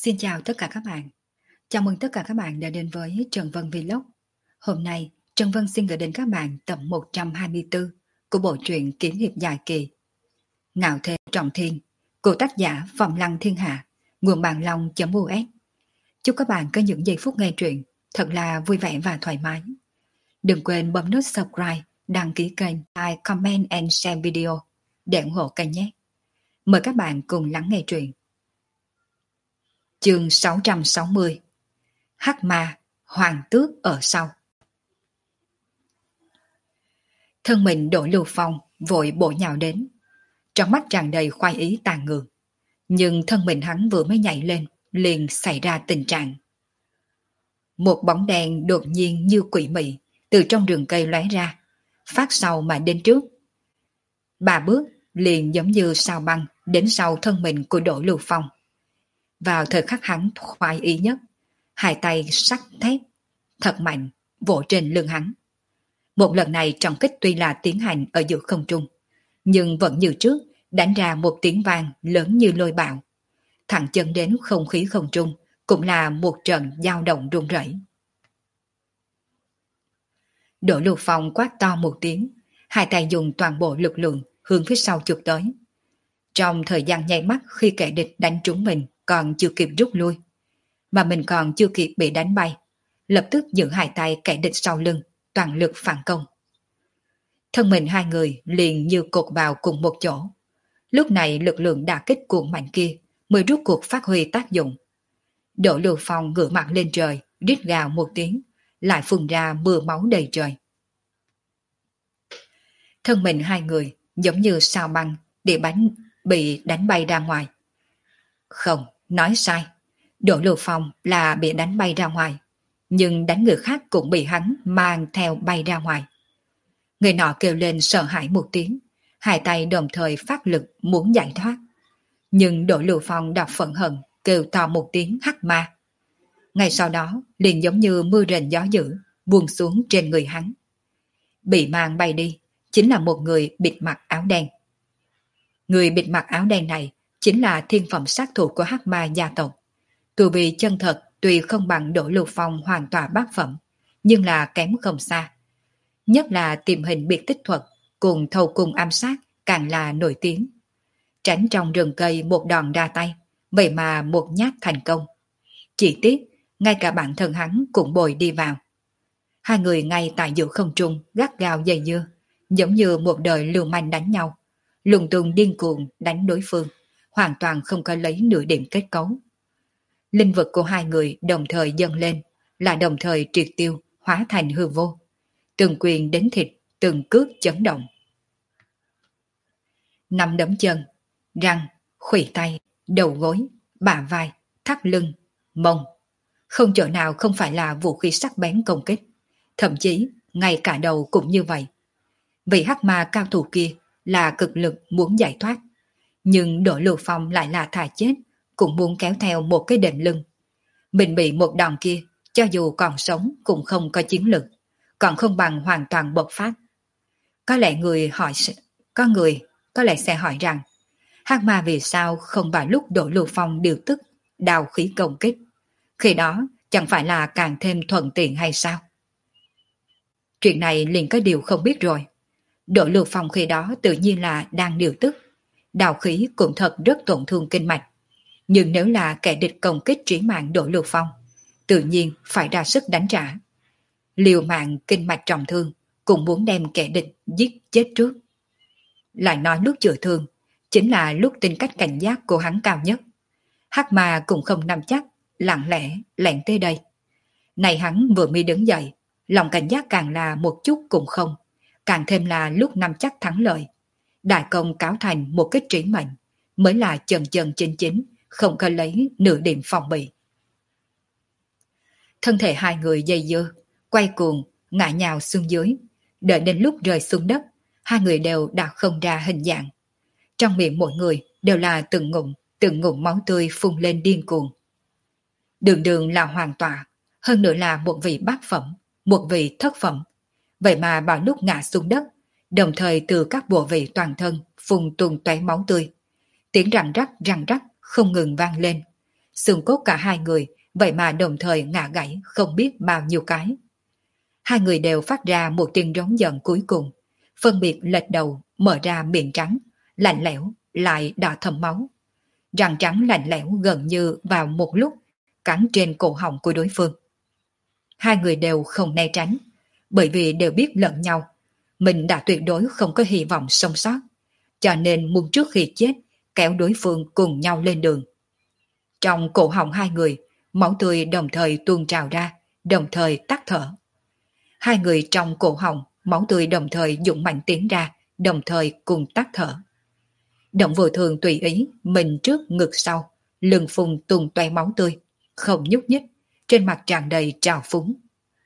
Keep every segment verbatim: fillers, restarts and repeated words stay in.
Xin chào tất cả các bạn. Chào mừng tất cả các bạn đã đến với Trần Vân Vlog. Hôm nay, Trần Vân xin gửi đến các bạn tập một trăm hai mươi tư của bộ truyện kiếm hiệp dài kỳ Ngạo Thế Trọng Thiên của tác giả Phòng Lăng Thiên Hạ, nguồn bàn long.us. Chúc các bạn có những giây phút nghe truyện thật là vui vẻ và thoải mái. Đừng quên bấm nút subscribe, đăng ký kênh, like, comment and share video để ủng hộ kênh nhé. Mời các bạn cùng lắng nghe truyện. Chương sáu trăm sáu mươi. Hắc Ma, Hoàng Tước ở sau. Thân mình Đỗ Lưu Phong vội bổ nhào đến, trong mắt tràn đầy khoái ý tàn ngược. Nhưng thân mình hắn vừa mới nhảy lên, liền xảy ra tình trạng. Một bóng đèn đột nhiên như quỷ mị từ trong rừng cây lóe ra, phát sau mà đến trước. Ba bước liền giống như sao băng đến sau thân mình của Đỗ Lưu Phong. Vào thời khắc hắn khoái ý nhất, hai tay sắc thép thật mạnh vỗ trên lưng hắn. Một lần này trọng kích tuy là tiến hành ở giữa không trung, nhưng vẫn như trước đánh ra một tiếng vang lớn như lôi bạo, thẳng chân đến không khí không trung, cũng là một trận dao động rung rẩy. Đỗ Lưu Phong quát to một tiếng, hai tay dùng toàn bộ lực lượng hướng phía sau chụp tới. Trong thời gian nháy mắt khi kẻ địch đánh trúng mình còn chưa kịp rút lui, mà mình còn chưa kịp bị đánh bay, lập tức giữ hai tay kẻ địch sau lưng, toàn lực phản công. Thân mình hai người liền như cột vào cùng một chỗ. Lúc này lực lượng đả kích cuồng mạnh kia mới rút cuộc phát huy tác dụng. Đỗ Lưu Phong ngửa mặt lên trời, rít gào một tiếng, lại phun ra mưa máu đầy trời. Thân mình hai người giống như sao băng để bánh bị đánh bay ra ngoài. Không, nói sai. Đỗ Lưu Phong là bị đánh bay ra ngoài, nhưng đánh người khác cũng bị hắn mang theo bay ra ngoài. Người nọ kêu lên sợ hãi một tiếng, hai tay đồng thời phát lực muốn giải thoát. Nhưng Đỗ Lưu Phong đọc phẫn hận, kêu to một tiếng hắc ma. Ngay sau đó liền giống như mưa rền gió dữ buông xuống trên người hắn. Bị mang bay đi chính là một người bịt mặt áo đen. Người bịt mặt áo đen này chính là thiên phẩm sát thủ của hắc ma gia tộc. Tu vi chân thật tuy không bằng Đỗ Lưu Phong hoàn toàn bát phẩm, nhưng là kém không xa. Nhất là tìm hình biệt tích thuật cùng thâu cung ám sát càng là nổi tiếng. Tránh trong rừng cây một đòn ra tay, vậy mà một nhát thành công. Chỉ tiếc, ngay cả bản thân hắn cũng bồi đi vào. Hai người ngay tại giữa không trung gắt gao dây dưa, giống như một đời lưu manh đánh nhau, lùng tung điên cuồng đánh đối phương, hoàn toàn không có lấy nửa điểm kết cấu. Linh vực của hai người đồng thời dâng lên, là đồng thời triệt tiêu, hóa thành hư vô. Từng quyền đến thịt, từng cước chấn động. Năm đấm chân, răng, khuỷu tay, đầu gối, bả vai, thắt lưng, mông. Không chỗ nào không phải là vũ khí sắc bén công kích. Thậm chí, ngay cả đầu cũng như vậy. Vị hắc ma cao thủ kia là cực lực muốn giải thoát. Nhưng Đỗ Lưu Phong lại là thà chết, cũng muốn kéo theo một cái đệm lưng. Mình bị một đòn kia, cho dù còn sống cũng không có chiến lực, còn không bằng hoàn toàn bộc phát. Có lẽ người hỏi, có người có lẽ sẽ hỏi rằng, hắc ma vì sao không vào lúc Đỗ Lưu Phong điều tức đào khí công kích, khi đó chẳng phải là càng thêm thuận tiện hay sao? Chuyện này liền có điều không biết rồi. Đỗ Lưu Phong khi đó tự nhiên là đang điều tức, đào khí cũng thật rất tổn thương kinh mạch. Nhưng nếu là kẻ địch công kích trí mạng Đỗ Lưu Phong, tự nhiên phải ra sức đánh trả. Liều mạng kinh mạch trọng thương, cũng muốn đem kẻ địch giết chết trước. Lại nói lúc chữa thương, chính là lúc tính cách cảnh giác của hắn cao nhất. Hắc ma cũng không nắm chắc, lặng lẽ lẻn tới đây. Này hắn vừa mới đứng dậy, lòng cảnh giác càng là một chút cũng không, càng thêm là lúc nắm chắc thắng lợi. Đại công cáo thành một cái trí mệnh, mới là chân chân chính chính, không có lấy nửa điểm phòng bị. Thân thể hai người dây dưa, quay cuồng, ngã nhào xuống dưới. Đợi đến lúc rơi xuống đất, hai người đều đã không ra hình dạng. Trong miệng mỗi người đều là từng ngụm, từng ngụm máu tươi phun lên điên cuồng. Đường đường là hoàng tọa, hơn nữa là một vị bát phẩm, một vị thất phẩm. Vậy mà vào lúc ngã xuống đất, đồng thời từ các bộ vị toàn thân phun tuôn tóe máu tươi. Tiếng răng rắc răng rắc không ngừng vang lên, Xương cốt cả hai người vậy mà đồng thời ngã gãy không biết bao nhiêu cái. Hai người đều phát ra một tiếng rống giận cuối cùng, phân biệt lệch đầu, mở ra miệng trắng, lạnh lẽo, lại đỏ thấm máu. Răng trắng lạnh lẽo gần như vào một lúc, cắn trên cổ họng của đối phương. Hai người đều không né tránh, bởi vì đều biết lẫn nhau. Mình đã tuyệt đối không có hy vọng sống sót, cho nên muốn trước khi chết, kéo đối phương cùng nhau lên đường. Trong cổ họng hai người, máu tươi đồng thời tuôn trào ra, đồng thời tắt thở. Hai người trong cổ họng, máu tươi đồng thời dũng mạnh tiến ra, đồng thời cùng tắt thở. Động Vô Thường tùy ý, mình trước ngực sau, lưng phùng tung toe máu tươi, không nhúc nhích, trên mặt tràn đầy trào phúng.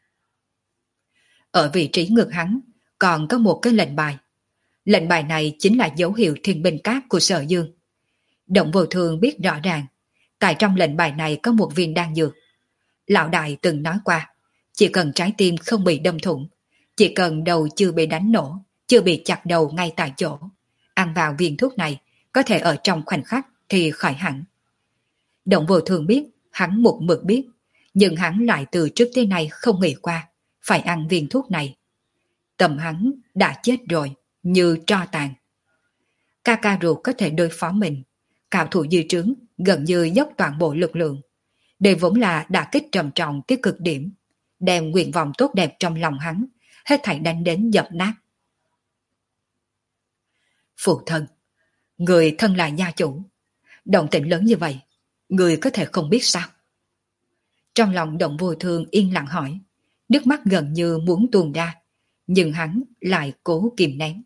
Ở vị trí ngực hắn, còn có một cái lệnh bài. Lệnh bài này chính là dấu hiệu thiên binh cát của Sở Dương. Động Vô Thường biết rõ ràng, tại trong lệnh bài này có một viên đan dược. Lão đại từng nói qua, chỉ cần trái tim không bị đâm thủng, chỉ cần đầu chưa bị đánh nổ, chưa bị chặt đầu ngay tại chỗ, ăn vào viên thuốc này có thể ở trong khoảnh khắc thì khỏi hẳn. Động Vô Thường biết, hắn một mực biết, nhưng hắn lại từ trước tới nay không nghĩ qua phải ăn viên thuốc này. Tâm hắn đã chết rồi, như tro tàn. Ca ca ruột có thể đối phó mình, cao thủ dư trướng gần như dốc toàn bộ lực lượng. Đây vốn là đả kích trầm trọng tới cực điểm, đem nguyện vọng tốt đẹp trong lòng hắn hết thảy đánh đến dập nát. Phụ thân, người thân là gia chủ, động tĩnh lớn như vậy, người có thể không biết sao? Trong lòng Động Vô Thường yên lặng hỏi, nước mắt gần như muốn tuôn ra, nhưng hắn lại cố kìm nén.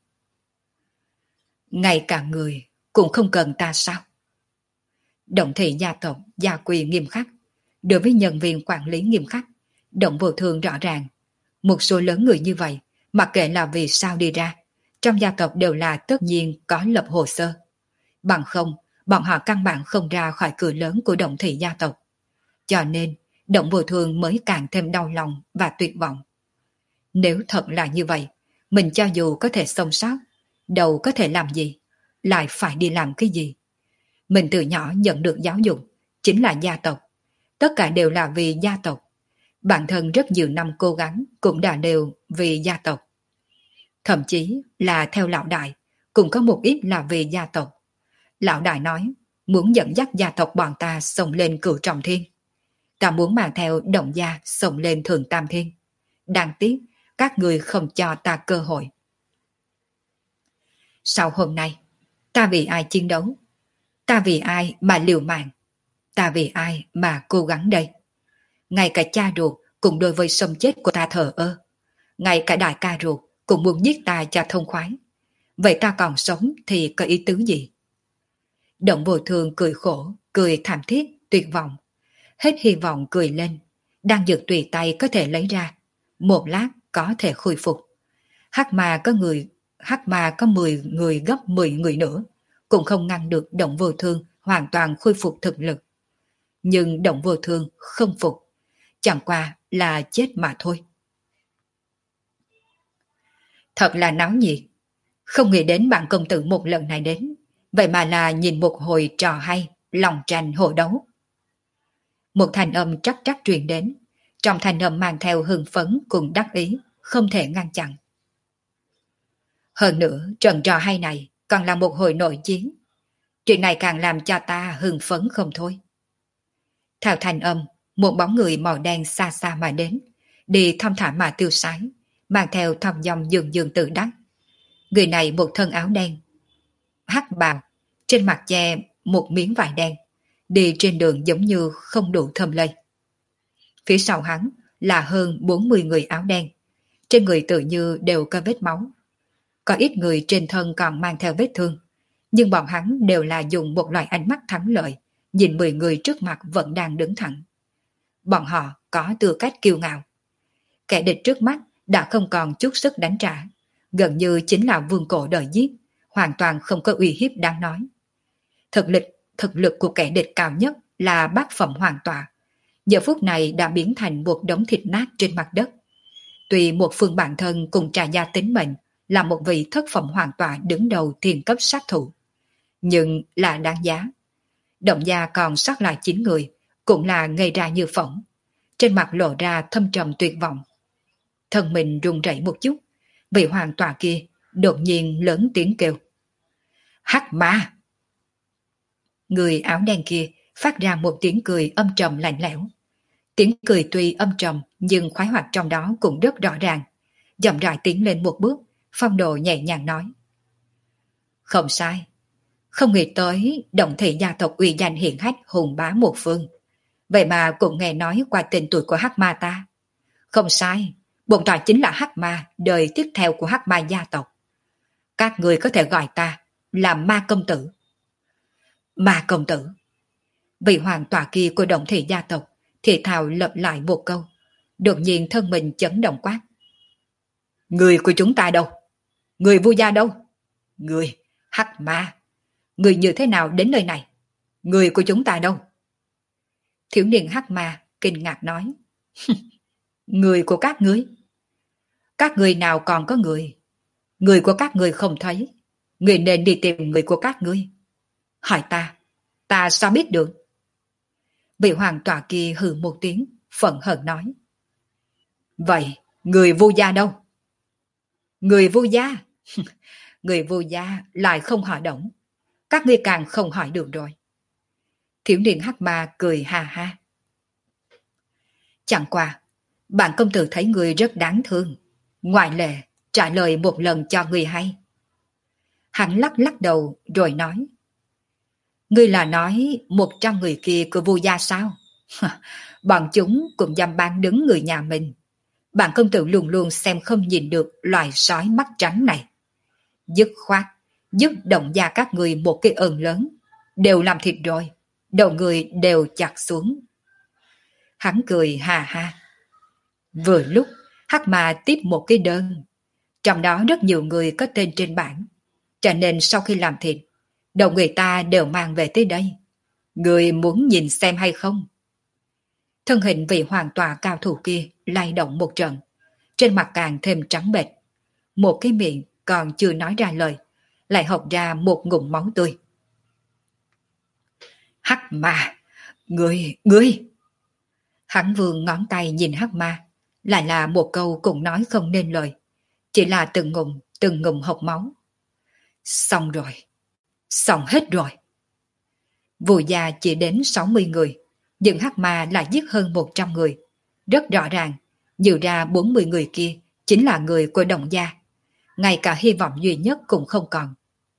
Ngay cả người cũng không cần ta sao? Động thị gia tộc gia quy nghiêm khắc, đối với nhân viên quản lý nghiêm khắc. Động Vô Thường rõ ràng, một số lớn người như vậy, mặc kệ là vì sao đi ra, trong gia tộc đều là tất nhiên có lập hồ sơ. Bằng không, bọn họ căn bản không ra khỏi cửa lớn của Động thị gia tộc. Cho nên, Động Vô Thường mới càng thêm đau lòng và tuyệt vọng. Nếu thật là như vậy, mình cho dù có thể sống sót, đâu có thể làm gì, lại phải đi làm cái gì? Mình từ nhỏ nhận được giáo dục, chính là gia tộc. Tất cả đều là vì gia tộc. Bản thân rất nhiều năm cố gắng cũng đã đều vì gia tộc. Thậm chí là theo lão đại, cũng có một ít là vì gia tộc. Lão đại nói, muốn dẫn dắt gia tộc bọn ta xông lên cửu trọng thiên. Ta muốn mang theo Động gia xông lên thượng tam thiên. Đáng tiếc, các người không cho ta cơ hội. Sau hôm nay, ta vì ai chiến đấu? Ta vì ai mà liều mạng? Ta vì ai mà cố gắng đây? Ngay cả cha ruột cũng đối với sống chết của ta thờ ơ. Ngay cả đại ca ruột cũng muốn giết ta cho thông khoái. Vậy ta còn sống thì có ý tứ gì? Động Vô Thường cười khổ, cười thảm thiết, tuyệt vọng. Hết hy vọng cười lên. Đang dược tùy tay có thể lấy ra. Một lát có thể khôi phục. Hắc mà có người, hắc mà có mười người gấp mười người nữa, cũng không ngăn được Động Vô Thường hoàn toàn khôi phục thực lực. Nhưng Động Vô Thường không phục, chẳng qua là chết mà thôi. Thật là náo nhiệt, không nghĩ đến bạn công tử một lần này đến, vậy mà là nhìn một hồi trò hay, lòng tranh hộ đấu. Một thanh âm trắc trắc truyền đến, trong thanh âm mang theo hưng phấn cùng đắc ý, không thể ngăn chặn. Hơn nữa, trận trò hay này còn là một hồi nội chiến. Chuyện này càng làm cho ta hưng phấn không thôi. Theo thanh âm, một bóng người màu đen xa xa mà đến, đi thong thả mà tiêu sái, mang theo thong dong dường dường tự đắc. Người này một thân áo đen, hắc bào, trên mặt che một miếng vải đen, đi trên đường giống như không đủ thơm lây. Phía sau hắn là hơn bốn mươi người áo đen, trên người tự như đều có vết máu. Có ít người trên thân còn mang theo vết thương, nhưng bọn hắn đều là dùng một loại ánh mắt thắng lợi, nhìn mười người trước mặt vẫn đang đứng thẳng. Bọn họ có tư cách kiêu ngạo. Kẻ địch trước mắt đã không còn chút sức đánh trả, gần như chính là vương cổ đời giết, hoàn toàn không có uy hiếp đáng nói. Thực lực, thực lực của kẻ địch cao nhất là bát phẩm hoàng tọa, giờ phút này đã biến thành một đống thịt nát trên mặt đất. Tuy một phương bản thân cùng trả giá tính mệnh là một vị thất phẩm hoàng tọa đứng đầu thiên cấp sát thủ, nhưng là đáng giá. Động gia còn sót lại chín người, cũng là ngây ra như phỏng, trên mặt lộ ra thâm trầm tuyệt vọng. Thân mình run rẩy một chút, vị hoàng tọa kia đột nhiên lớn tiếng kêu. Hắc ma! Người áo đen kia phát ra một tiếng cười âm trầm lạnh lẽo. Tiếng cười tuy âm trầm nhưng khoái hoạt trong đó cũng rất rõ ràng. Chậm rãi tiến lên một bước, phong độ nhẹ nhàng nói. Không sai. Không nghĩ tới động thị gia tộc uy danh hiển hách hùng bá một phương. Vậy mà cũng nghe nói qua tên tuổi của hắc ma ta. Không sai, bổn tọa chính là hắc ma đời tiếp theo của hắc ma gia tộc. Các người có thể gọi ta là ma công tử. Ma công tử. Vị hoàng tọa kia của động thị gia tộc thì thào lặp lại một câu. Đột nhiên thân mình chấn động quát. Người của chúng ta đâu? Người Vu gia đâu? Người, hắc ma. Người như thế nào đến nơi này? Người của chúng ta đâu? Thiếu niên hắc ma kinh ngạc nói. Người của các ngươi? Các ngươi nào còn có người? Người của các ngươi không thấy. Người nên đi tìm người của các ngươi. Hỏi ta, ta sao biết được? Vị hoàng tọa kia hừ một tiếng, phẫn hận nói. Vậy, người Vu gia đâu? Người Vu gia? Người Vu gia lại không hỏi động. Các ngươi càng không hỏi được rồi. Thiếu niên hắc ma cười ha ha. Chẳng qua, bản công tử thấy người rất đáng thương. Ngoại lệ, trả lời một lần cho người hay. Hắn lắc lắc đầu rồi nói. Ngươi là nói một trăm người kia của Vu gia sao? Bọn chúng cũng dám bán đứng người nhà mình. Bản công tử luôn luôn xem không nhìn được loài sói mắt trắng này. Dứt khoát, giúp động gia các người một cái ơn lớn. Đều làm thịt rồi, đầu người đều chặt xuống. Hắn cười hà ha. Vừa lúc, hắc ma tiếp một cái đơn. Trong đó rất nhiều người có tên trên bảng. Cho nên sau khi làm thịt, đầu người ta đều mang về tới đây. Người muốn nhìn xem hay không? Thân hình vị hoàng tọa cao thủ kia lay động một trận. Trên mặt càng thêm trắng bệch. Một cái miệng còn chưa nói ra lời, lại học ra một ngụm máu tươi. Hắc ma! Ngươi! Ngươi! Hắn vương ngón tay nhìn hắc ma, lại là một câu cũng nói không nên lời. Chỉ là từng ngụm, từng ngụm hộc máu. Xong rồi. Xong hết rồi. Vù gia chỉ đến sáu mươi người, nhưng hắc ma lại giết hơn một trăm người. Rất rõ ràng, dự ra bốn mươi người kia chính là người của Động gia. Ngay cả hy vọng duy nhất cũng không còn.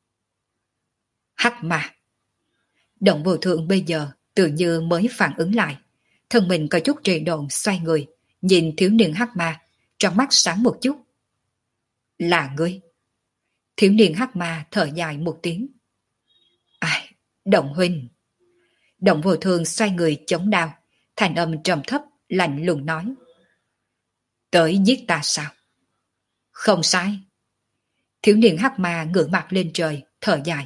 Hắc ma. Động Vô Thượng bây giờ tự như mới phản ứng lại. Thân mình có chút trì độn xoay người, nhìn thiếu niên hắc ma, trong mắt sáng một chút. Là ngươi. Thiếu niên hắc ma thở dài một tiếng. Ai, Động huynh. Động Vô Thường xoay người chống đao, thành âm trầm thấp, lạnh lùng nói. Tới giết ta sao? Không sai. Thiếu niên hắc ma ngửa mặt lên trời, thở dài.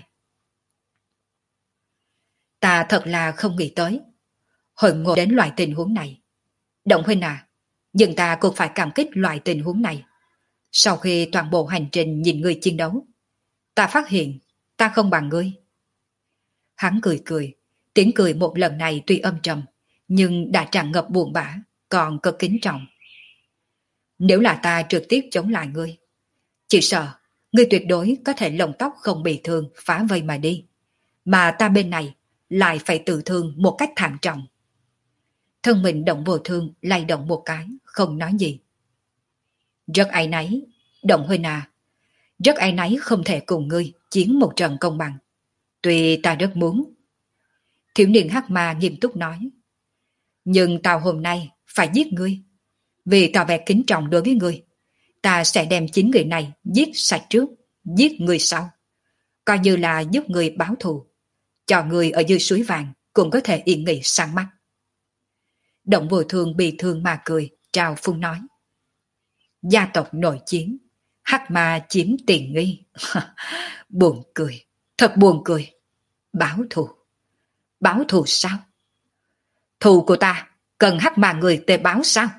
Ta thật là không nghĩ tới. Hồi ngộ đến loại tình huống này. Động huynh à, nhưng ta cũng phải cảm kích loại tình huống này. Sau khi toàn bộ hành trình nhìn ngươi chiến đấu, ta phát hiện ta không bằng ngươi. Hắn cười cười, tiếng cười một lần này tuy âm trầm, nhưng đã tràn ngập buồn bã, còn cực kính trọng. Nếu là ta trực tiếp chống lại ngươi, chỉ sợ ngươi tuyệt đối có thể lông tóc không bị thương phá vây mà đi, mà ta bên này lại phải tự thương một cách thảm trọng. Thân mình Động Vô Thương lay động một cái, không nói gì. Rất áy náy, Động huynh à, rất áy náy không thể cùng ngươi chiến một trận công bằng. Tuy ta rất muốn. Thiếu niên hắc ma nghiêm túc nói. Nhưng tao hôm nay phải giết ngươi. Vì tỏ vẻ kính trọng đối với ngươi, ta sẽ đem chín người này giết sạch trước, giết ngươi sau. Coi như là giúp ngươi báo thù. Cho ngươi ở dưới suối vàng cũng có thể yên nghỉ sang mắt. Động Vô Thương bị thương mà cười, trào phung nói. Gia tộc nội chiến, hắc ma chiếm tiền nghi. Buồn cười, thật buồn cười. Báo thù. Báo thù sao? Thù của ta cần hắc ma người tề báo sao?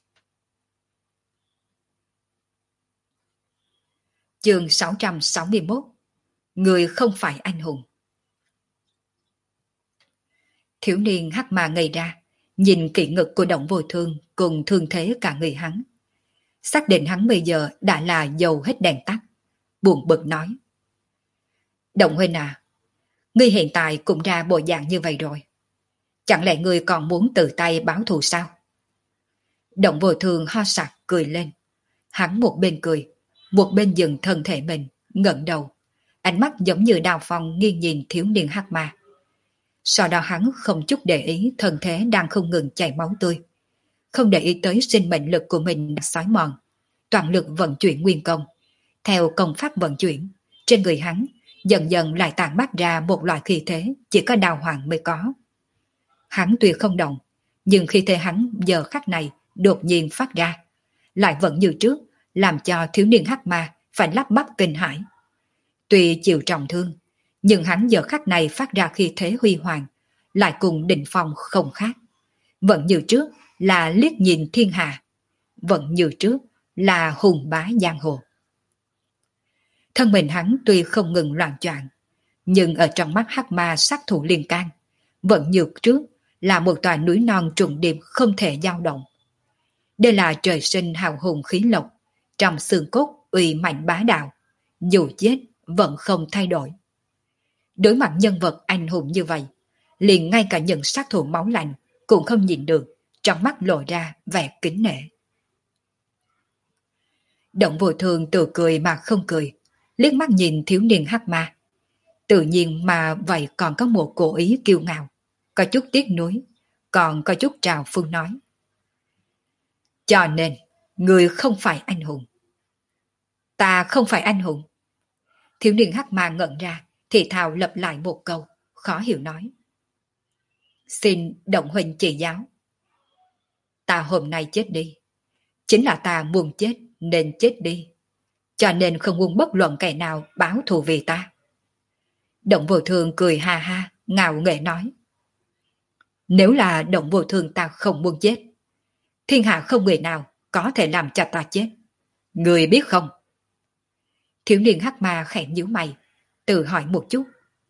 Chương sáu trăm sáu mươi mốt. Người không phải anh hùng. Thiếu niên hắc ma ngây ra, nhìn kỹ ngực của Động Vô Thương cùng thương thế cả người hắn. Xác định hắn bây giờ đã là dầu hết đèn tắt. Buồn bực nói. Động huynh à, ngươi hiện tại cũng ra bộ dạng như vậy rồi. Chẳng lẽ ngươi còn muốn tự tay báo thù sao? Động Vô Thương ho sặc cười lên. Hắn một bên cười, một bên dừng thân thể mình, ngẩng đầu. Ánh mắt giống như đào phong nghiêng nhìn thiếu niên hắc ma. Sau đó hắn không chút để ý thân thể đang không ngừng chảy máu tươi. Không để ý tới sinh mệnh lực của mình đã xói mòn. Toàn lực vận chuyển nguyên công. Theo công pháp vận chuyển, trên người hắn dần dần lại tản mát ra một loại khí thế chỉ có đào hoàng mới có. Hắn tuy không động, nhưng khi thế hắn giờ khắc này đột nhiên phát ra, lại vẫn như trước, làm cho thiếu niên hắc ma phải lắp bắp kinh hãi. Tuy chịu trọng thương, nhưng hắn giờ khắc này phát ra khí thế huy hoàng, lại cùng Định Phong không khác. Vẫn như trước là liếc nhìn thiên hạ, vẫn như trước là hùng bá giang hồ. Thân mình hắn tuy không ngừng loạn choạng, nhưng ở trong mắt hắc ma sát thủ liên can, vẫn như trước là một tòa núi non trùng điệp không thể dao động. Đây là trời sinh hào hùng khí lộc, trong xương cốt uy mạnh bá đạo, dù chết vẫn không thay đổi. Đối mặt nhân vật anh hùng như vậy, liền ngay cả những sát thủ máu lạnh cũng không nhìn được, trong mắt lộ ra vẻ kính nể. Động Vô Thương tự cười mà không cười, liếc mắt nhìn thiếu niên hắc ma. Tự nhiên mà vậy còn có một cố ý kiêu ngạo, có chút tiếc nuối, còn có chút trào phung nói. Cho nên, người không phải anh hùng. Ta không phải anh hùng. Thiếu niên hắc ma ngẩn ra, thì thào lặp lại một câu, khó hiểu nói. Xin Động huynh chỉ giáo. Ta hôm nay chết đi. Chính là ta muốn chết nên chết đi. Cho nên không muốn bất luận kẻ nào báo thù vì ta. Động Vô Thương cười ha ha, ngạo nghễ nói. Nếu là Động Vô Thương ta không muốn chết, thiên hạ không người nào có thể làm cho ta chết. Người biết không? Thiếu niên hắc ma khẽ nhíu mày, tự hỏi một chút.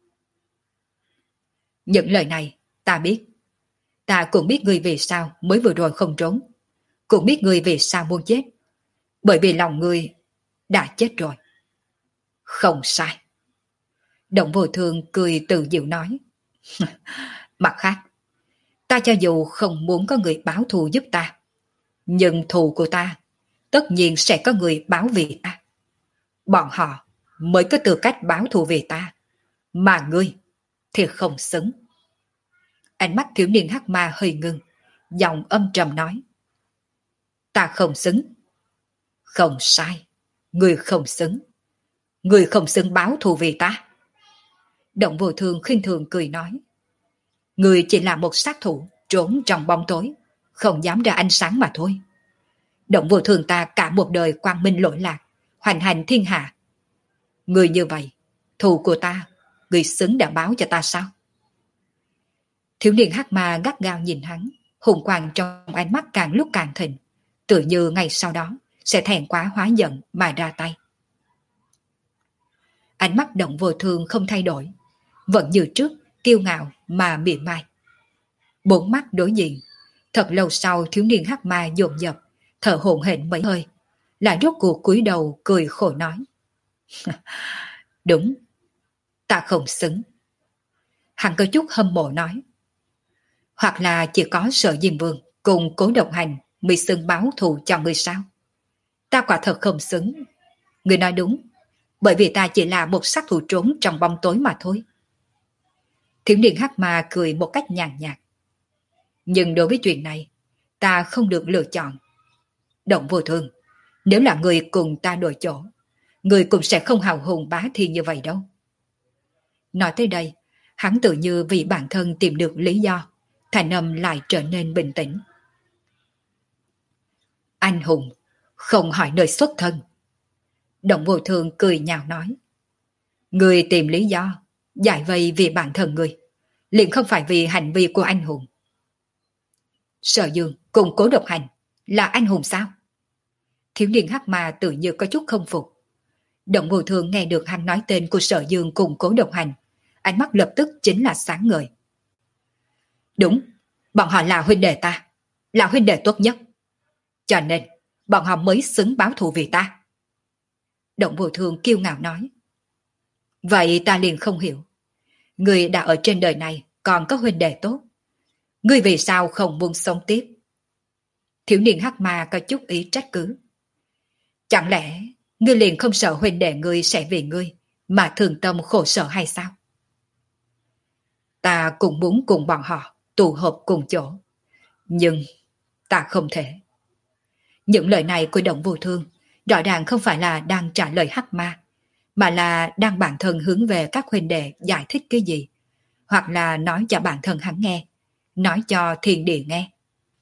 Những lời này ta biết. Ta cũng biết người vì sao mới vừa rồi không trốn. Cũng biết người vì sao muốn chết. Bởi vì lòng người đã chết rồi. Không sai. Động Vô Thương cười tự diệu nói. Mặt khác, ta cho dù không muốn có người báo thù giúp ta, nhưng thù của ta tất nhiên sẽ có người báo vì ta. Bọn họ mới có tư cách báo thù vì ta, mà ngươi thì không xứng. Ánh mắt thiếu niên hắc ma hơi ngưng, giọng âm trầm nói. Ta không xứng. Không sai, ngươi không xứng. Ngươi không xứng báo thù vì ta. Động Vô Thương khinh thường cười nói. Ngươi chỉ là một sát thủ trốn trong bóng tối, không dám ra ánh sáng mà thôi. Động Vô Thương ta cả một đời quang minh lỗi lạc, hoành hành thiên hạ. Ngươi như vậy, thù của ta, ngươi xứng đã báo cho ta sao? Thiếu niên hắc ma gắt gao nhìn hắn, hùng quang trong ánh mắt càng lúc càng thịnh, tự như ngày sau đó sẽ thẹn quá hóa giận mà ra tay. Ánh mắt Động Vô Thương không thay đổi, vẫn như trước, kiêu ngạo mà mỉa mai. Bốn mắt đối diện, thật lâu sau thiếu niên hắc ma dồn dập, thở hổn hển mấy hơi, lại rốt cuộc cúi đầu cười khổ nói. Đúng, ta không xứng. Hắn có chút hâm mộ nói. Hoặc là chỉ có Sở Diêm Vương cùng Cố Độc Hành mới xứng báo thù cho người sao? Ta quả thật không xứng. Người nói đúng, bởi vì ta chỉ là một sát thủ trốn trong bóng tối mà thôi. Thiếu niên hắc ma cười một cách nhàn nhạt. Nhưng đối với chuyện này, ta không được lựa chọn. Động Vô Thương, nếu là người cùng ta đổi chỗ, người cũng sẽ không hào hùng bá thiên như vậy đâu. Nói tới đây, hắn tự như vì bản thân tìm được lý do, thành âm lại trở nên bình tĩnh. Anh hùng, không hỏi nơi xuất thân. Động Vô Thương cười nhạo nói. Người tìm lý do, giải vây vì bản thân người, liền không phải vì hành vi của anh hùng. Sở Dương cùng Cố Độc Hành là anh hùng sao? Thiếu niên hắc ma tự như có chút không phục. Động Vô Thương nghe được hắn nói tên của Sở Dương cùng Cố Độc Hành, ánh mắt lập tức chính là sáng ngời. Đúng, bọn họ là huynh đệ ta, là huynh đệ tốt nhất. Cho nên, bọn họ mới xứng báo thù vì ta. Động Vô Thương kiêu ngạo nói. Vậy ta liền không hiểu. Ngươi đã ở trên đời này còn có huynh đệ tốt. Ngươi vì sao không muốn sống tiếp? Thiếu niên hắc ma có chút ý trách cứ. Chẳng lẽ ngươi liền không sợ huynh đệ ngươi sẽ vì ngươi mà thường tâm khổ sở hay sao? Ta cũng muốn cùng bọn họ tụ họp cùng chỗ. Nhưng ta không thể. Những lời này của Động Vô Thương rõ ràng không phải là đang trả lời hắc ma, mà là đang bản thân hướng về các huynh đệ giải thích cái gì, hoặc là nói cho bản thân hắn nghe, nói cho thiên địa nghe.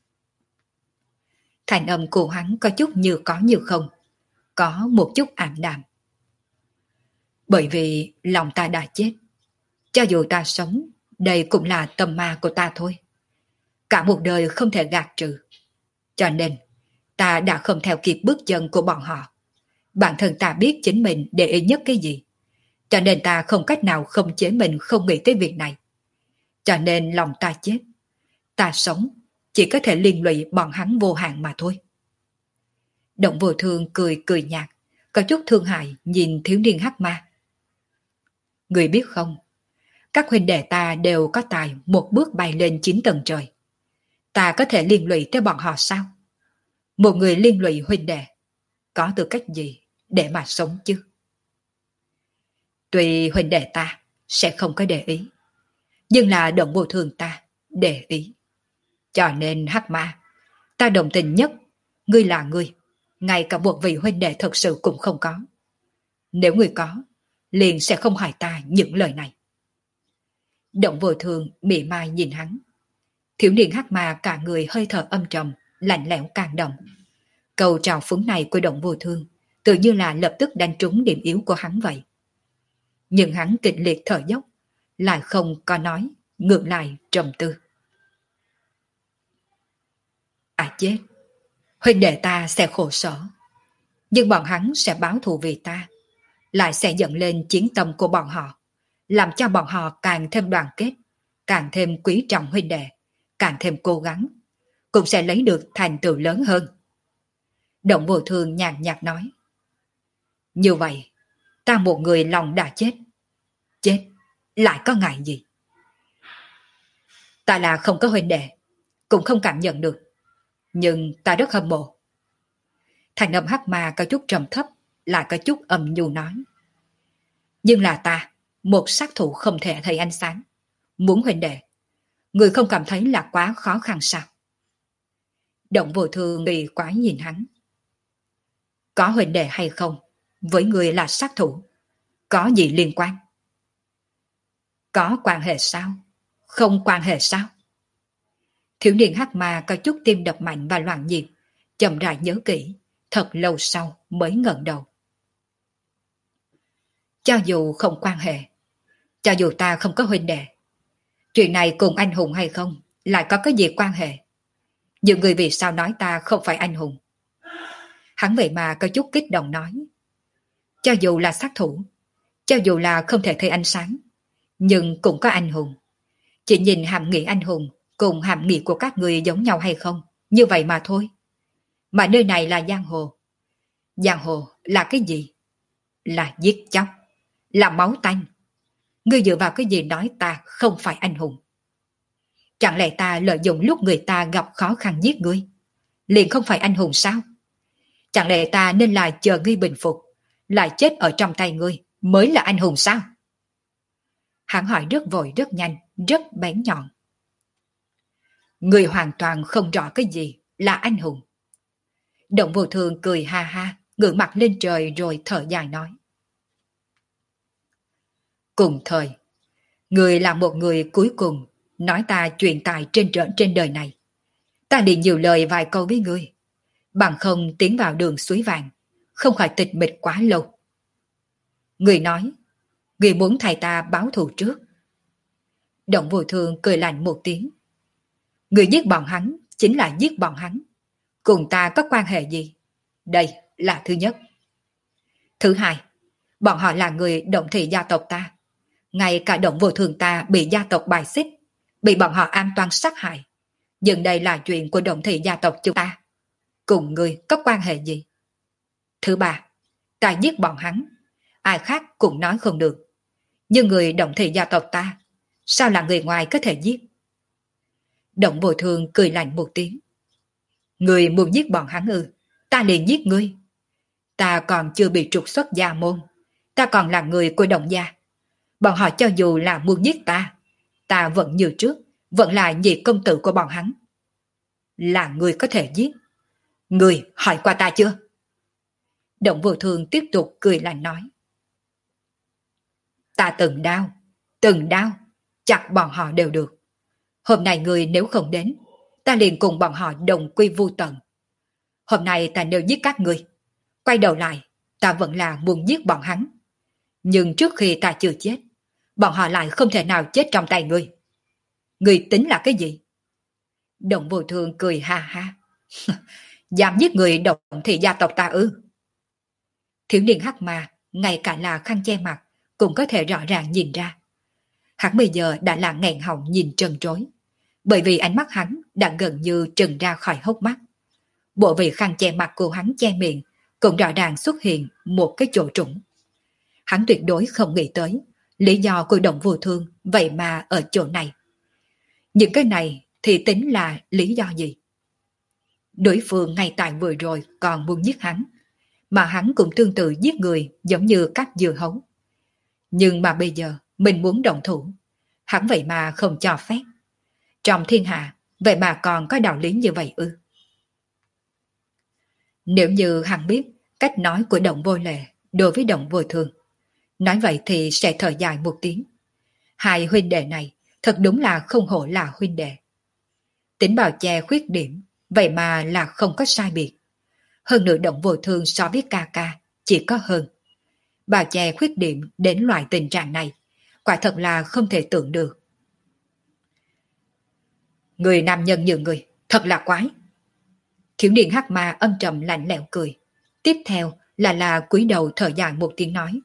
Thành âm của hắn có chút như có như không, có một chút ảm đạm. Bởi vì lòng ta đã chết, cho dù ta sống, đây cũng là tâm ma của ta thôi. Cả một đời không thể gạt trừ. Cho nên, ta đã không theo kịp bước chân của bọn họ. Bản thân ta biết chính mình để ý nhất cái gì. Cho nên ta không cách nào không chế mình không nghĩ tới việc này. Cho nên lòng ta chết. Ta sống, chỉ có thể liên lụy bọn hắn vô hạn mà thôi. Động Vô Thương cười cười nhạt, có chút thương hại nhìn thiếu niên hắc ma. Người biết không, các huynh đệ ta đều có tài một bước bay lên chín tầng trời. Ta có thể liên lụy tới bọn họ sao? Một người liên lụy huynh đệ, có tư cách gì để mà sống chứ? Tuy huynh đệ ta sẽ không có để ý, nhưng là Động Vô Thương ta để ý. Cho nên hắc ma, ta đồng tình nhất, ngươi là ngươi, ngay cả một vị huynh đệ thật sự cũng không có. Nếu ngươi có, liền sẽ không hỏi ta những lời này. Động Vô Thương mỉa mai nhìn hắn. Thiếu niên hắc ma cả người hơi thở âm trầm, lạnh lẽo càng động. Câu trào phúng này của Động Vô Thương tự như là lập tức đánh trúng điểm yếu của hắn vậy. Nhưng hắn kịch liệt thở dốc, lại không có nói, ngược lại trầm tư. À chết, huynh đệ ta sẽ khổ sở, nhưng bọn hắn sẽ báo thù vì ta, lại sẽ dẫn lên chiến tâm của bọn họ, làm cho bọn họ càng thêm đoàn kết, càng thêm quý trọng huynh đệ, càng thêm cố gắng, cũng sẽ lấy được thành tựu lớn hơn. Động Vô Thương nhàn nhạt nói. Như vậy, ta một người lòng đã chết. Chết, lại có ngại gì? Ta là không có huynh đệ, cũng không cảm nhận được, nhưng ta rất hâm mộ. Thành âm hắc ma có chút trầm thấp, lại có chút âm nhu nói. Nhưng là ta, một sát thủ không thể thấy ánh sáng. Muốn huynh đệ, người không cảm thấy là quá khó khăn sao? Động Vô Thương kỳ quái nhìn hắn. Có huynh đệ hay không, với người là sát thủ, có gì liên quan? Có quan hệ sao? Không quan hệ sao? Thiếu niên hắc ma có chút tim đập mạnh và loạn nhịp, chậm rãi nhớ kỹ, thật lâu sau mới ngẩng đầu. Cho dù không quan hệ, cho dù ta không có huynh đệ, chuyện này cùng anh hùng hay không lại có cái gì quan hệ? Nhiều người vì sao nói ta không phải anh hùng? Hắn vậy mà có chút kích động nói. Cho dù là sát thủ, cho dù là không thể thấy ánh sáng, nhưng cũng có anh hùng. Chỉ nhìn hàm nghĩa anh hùng cùng hàm nghĩa của các người giống nhau hay không, như vậy mà thôi. Mà nơi này là giang hồ. Giang hồ là cái gì? Là giết chóc, là máu tanh. Ngươi dựa vào cái gì nói ta không phải anh hùng? Chẳng lẽ ta lợi dụng lúc người ta gặp khó khăn giết ngươi, liền không phải anh hùng sao? Chẳng lẽ ta nên là chờ ngươi bình phục, lại chết ở trong tay ngươi mới là anh hùng sao? Hắn hỏi rất vội rất nhanh, rất bén nhọn. Ngươi hoàn toàn không rõ cái gì là anh hùng. Động Vô Thương cười ha ha, ngửa mặt lên trời rồi thở dài nói. Cùng thời, ngươi là một người cuối cùng nói ta chuyện tài trên trở trên đời này. Ta liền nhiều lời vài câu với ngươi, bằng không tiến vào đường suối vàng, không khỏi tịch mịch quá lâu. Ngươi nói, ngươi muốn thay ta báo thù trước. Động Vô Thương cười lạnh một tiếng. Ngươi giết bọn hắn chính là giết bọn hắn, cùng ta có quan hệ gì? Đây là thứ nhất. Thứ hai, bọn họ là người Động thị gia tộc ta. Ngay cả Động Vô Thương ta bị gia tộc bài xích, bị bọn họ an toan sát hại. Nhưng đây là chuyện của Động Thị gia tộc chúng ta. Cùng ngươi có quan hệ gì? Thứ ba, ta giết bọn hắn. Ai khác cũng nói không được. Nhưng người Động Thị gia tộc ta, sao là người ngoài có thể giết? Động Vô Thương cười lạnh một tiếng. Người muốn giết bọn hắn ư? Ta liền giết ngươi. Ta còn chưa bị trục xuất gia môn. Ta còn là người của Động gia. Bọn họ cho dù là muốn giết ta, ta vẫn như trước, vẫn là nhị công tử của bọn hắn. Là người có thể giết. Người hỏi qua ta chưa? Động Vô Thương tiếp tục cười lạnh nói. Ta từng đao, từng đao, chặt bọn họ đều được. Hôm nay người nếu không đến, ta liền cùng bọn họ đồng quy vu tận. Hôm nay ta nếu giết các người, quay đầu lại, ta vẫn là muốn giết bọn hắn. Nhưng trước khi ta chưa chết, bọn họ lại không thể nào chết trong tay ngươi. Ngươi tính là cái gì? Động Vô Thương cười ha ha. Dám giết người Động Thị gia tộc ta ư? Thiếu niên hắc ma, ngay cả là khăn che mặt, cũng có thể rõ ràng nhìn ra. Hắn bây giờ đã là nghẹn họng nhìn trần trối, bởi vì ánh mắt hắn đã gần như trừng ra khỏi hốc mắt. Bộ vị khăn che mặt của hắn che miệng cũng rõ ràng xuất hiện một cái chỗ trũng. Hắn tuyệt đối không nghĩ tới lý do của Động Vô Thương vậy mà ở chỗ này. Những cái này thì tính là lý do gì? Đối phương ngay tại vừa rồi còn muốn giết hắn, mà hắn cũng tương tự giết người giống như các dưa hấu. Nhưng mà bây giờ mình muốn động thủ, hắn vậy mà không cho phép. Trong thiên hạ, vậy mà còn có đạo lý như vậy ư? Nếu như hắn biết cách nói của Động Vô Lệ đối với Động Vô Thương, nói vậy thì sẽ thở dài một tiếng. Hai huynh đệ này thật đúng là không hổ là huynh đệ. Tính bào che khuyết điểm, vậy mà là không có sai biệt. Hơn nữa Động Vô Thương so với ca ca chỉ có hơn. Bào che khuyết điểm đến loại tình trạng này, quả thật là không thể tưởng được. Người nam nhân như người, thật là quái. Thiếu niên hắc ma âm trầm lạnh lẽo cười. Tiếp theo là là cúi đầu thở dài một tiếng nói.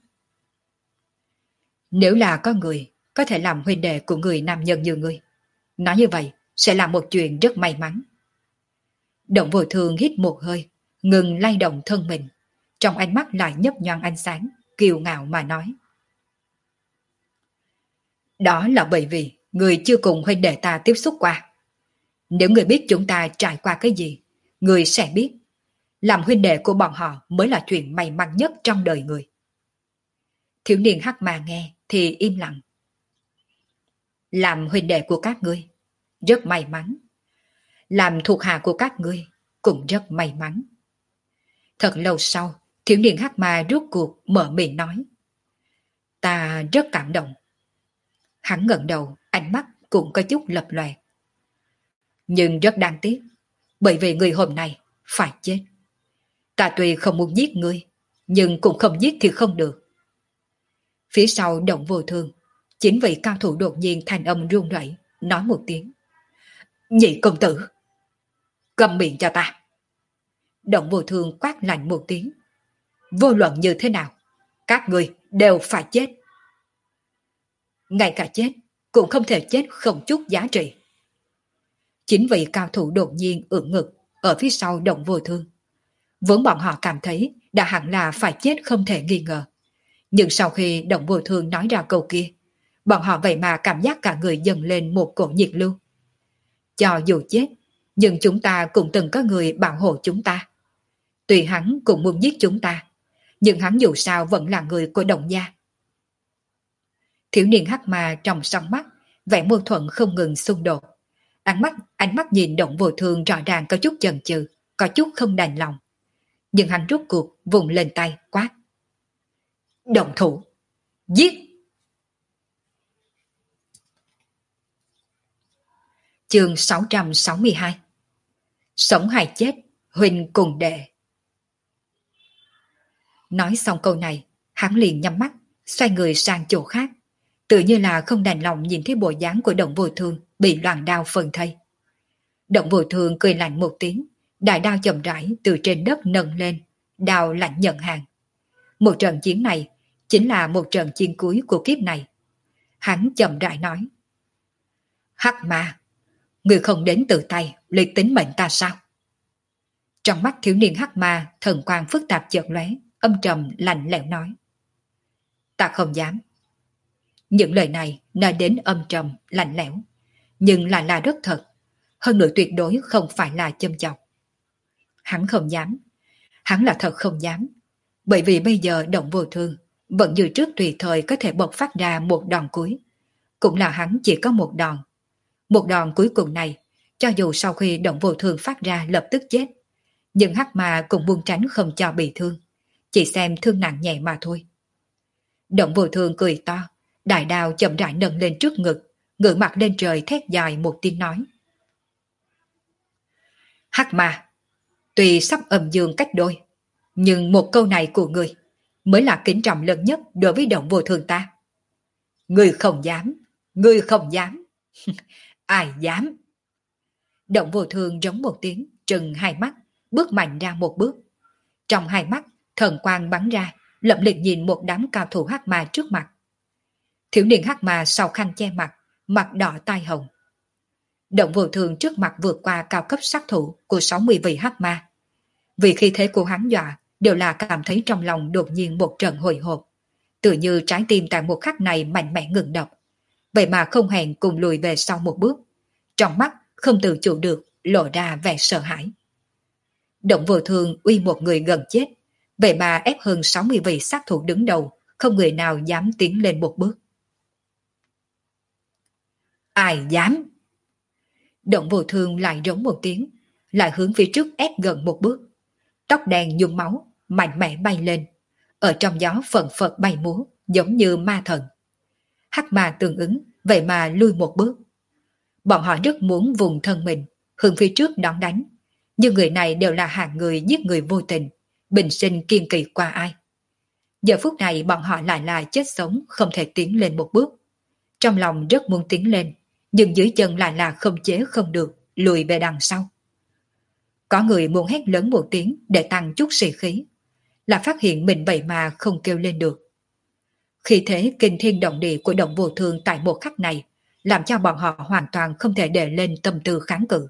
Nếu là có người có thể làm huynh đệ của người nam nhân như ngươi, nói như vậy sẽ là một chuyện rất may mắn. Động Vô Thương hít một hơi, ngừng lay động thân mình, trong ánh mắt lại nhấp nhoáng ánh sáng, kiêu ngạo mà nói. Đó là bởi vì người chưa cùng huynh đệ ta tiếp xúc qua. Nếu người biết chúng ta trải qua cái gì, người sẽ biết, làm huynh đệ của bọn họ mới là chuyện may mắn nhất trong đời người. Thiếu niên hắc mà nghe thì im lặng. Làm huynh đệ của các ngươi, rất may mắn. Làm thuộc hạ của các ngươi, cũng rất may mắn. Thật lâu sau, thiếu niên hắc ma rốt cuộc mở miệng nói. Ta rất cảm động. Hắn ngẩng đầu, ánh mắt cũng có chút lập lòe. Nhưng rất đáng tiếc, bởi vì người hôm nay phải chết. Ta tuy không muốn giết ngươi, nhưng cũng không giết thì không được. Phía sau Động Vô Thương, chính vị cao thủ đột nhiên thanh âm run rẩy, nói một tiếng. Nhị công tử, câm miệng cho ta. Động Vô Thương quát lạnh một tiếng. Vô luận như thế nào, các ngươi đều phải chết. Ngay cả chết, cũng không thể chết không chút giá trị. Chính vị cao thủ đột nhiên ưỡn ngực ở phía sau Động Vô Thương. Vốn bọn họ cảm thấy đã hẳn là phải chết không thể nghi ngờ. Nhưng sau khi Động Vô Thương nói ra câu kia, bọn họ vậy mà cảm giác cả người dâng lên một cổ nhiệt lưu. Cho dù chết, nhưng chúng ta cũng từng có người bảo hộ chúng ta. Tuy hắn cũng muốn giết chúng ta, nhưng hắn dù sao vẫn là người của Động gia. Thiếu niên hắc ma trong song mắt, vẻ mâu thuẫn không ngừng xung đột. Ánh mắt, ánh mắt nhìn Động Vô Thương rõ ràng có chút chần chừ, có chút không đành lòng. Nhưng hắn rút cuộc vùng lên tay quát. Động thủ! Giết! Chương sáu trăm sáu mươi hai. Sống hay chết, huynh cùng đệ. Nói xong câu này, hắn liền nhắm mắt, xoay người sang chỗ khác, tự như là không đành lòng nhìn thấy bộ dáng của Động Vô Thương bị loạn đao phân thây. Động Vô Thương cười lạnh một tiếng, đại đao chậm rãi từ trên đất nâng lên, đao lạnh nhận hàng. Một trận chiến này chính là một trận chiến cuối của kiếp này. Hắn chậm rãi nói. Hắc ma, người không đến tự tay lấy tính mệnh ta sao? Trong mắt thiếu niên hắc ma, thần quang phức tạp chợt lóe, âm trầm lạnh lẽo nói. Ta không dám. Những lời này nói đến âm trầm, lạnh lẽo, nhưng lại là rất thật, hơn nữa tuyệt đối không phải là châm chọc. Hắn không dám, hắn là thật không dám, bởi vì bây giờ Động Vô Thương vẫn như trước tùy thời có thể bộc phát ra một đòn cuối, cũng là hắn chỉ có một đòn. Một đòn cuối cùng này, cho dù sau khi Động Vô Thương phát ra lập tức chết, nhưng hắc ma cũng buông tránh không cho bị thương, chỉ xem thương nặng nhẹ mà thôi. Động Vô Thương cười to, đại đao chậm rãi nâng lên trước ngực, ngửa mặt lên trời thét dài một tiếng nói. Hắc ma, tuy sắp âm dương cách đôi, nhưng một câu này của người mới là kính trọng lớn nhất đối với Động Vô Thương ta. Ngươi không dám, ngươi không dám. Ai dám? Động Vô Thương giống một tiếng, trừng hai mắt, bước mạnh ra một bước. Trong hai mắt, thần quang bắn ra, lập liệt nhìn một đám cao thủ hắc ma trước mặt. Thiếu niên hắc ma sau khăn che mặt, mặt đỏ tai hồng. Động Vô Thương trước mặt vượt qua cao cấp sát thủ của sáu mươi vị hắc ma. Vì khi thế của hắn dọa, đều là cảm thấy trong lòng đột nhiên một trận hồi hộp, tự như trái tim tại một khắc này mạnh mẽ ngừng đập, vậy mà không hẹn cùng lùi về sau một bước, trong mắt không tự chủ được lộ ra vẻ sợ hãi. Động Vô Thương uy một người gần chết, vậy mà ép hơn sáu mươi vị sát thủ đứng đầu, không người nào dám tiến lên một bước. Ai dám? Động Vô Thương lại rống một tiếng, lại hướng phía trước ép gần một bước. Tóc đen nhuộm máu, mạnh mẽ bay lên, ở trong gió phần phật bay múa, giống như ma thần. Hắc ma tương ứng, vậy mà lui một bước. Bọn họ rất muốn vùng thân mình, hướng phía trước đón đánh, nhưng người này đều là hạng người giết người vô tình, bình sinh kiên kỳ qua ai. Giờ phút này bọn họ lại là chết sống, không thể tiến lên một bước. Trong lòng rất muốn tiến lên, nhưng dưới chân lại là không chế không được, lùi về đằng sau. Có người muốn hét lớn một tiếng để tăng chút sĩ khí, là phát hiện mình vậy mà không kêu lên được. Khi thế kinh thiên động địa của Động Vô Thương tại một khắc này, làm cho bọn họ hoàn toàn không thể để lên tâm tư kháng cự.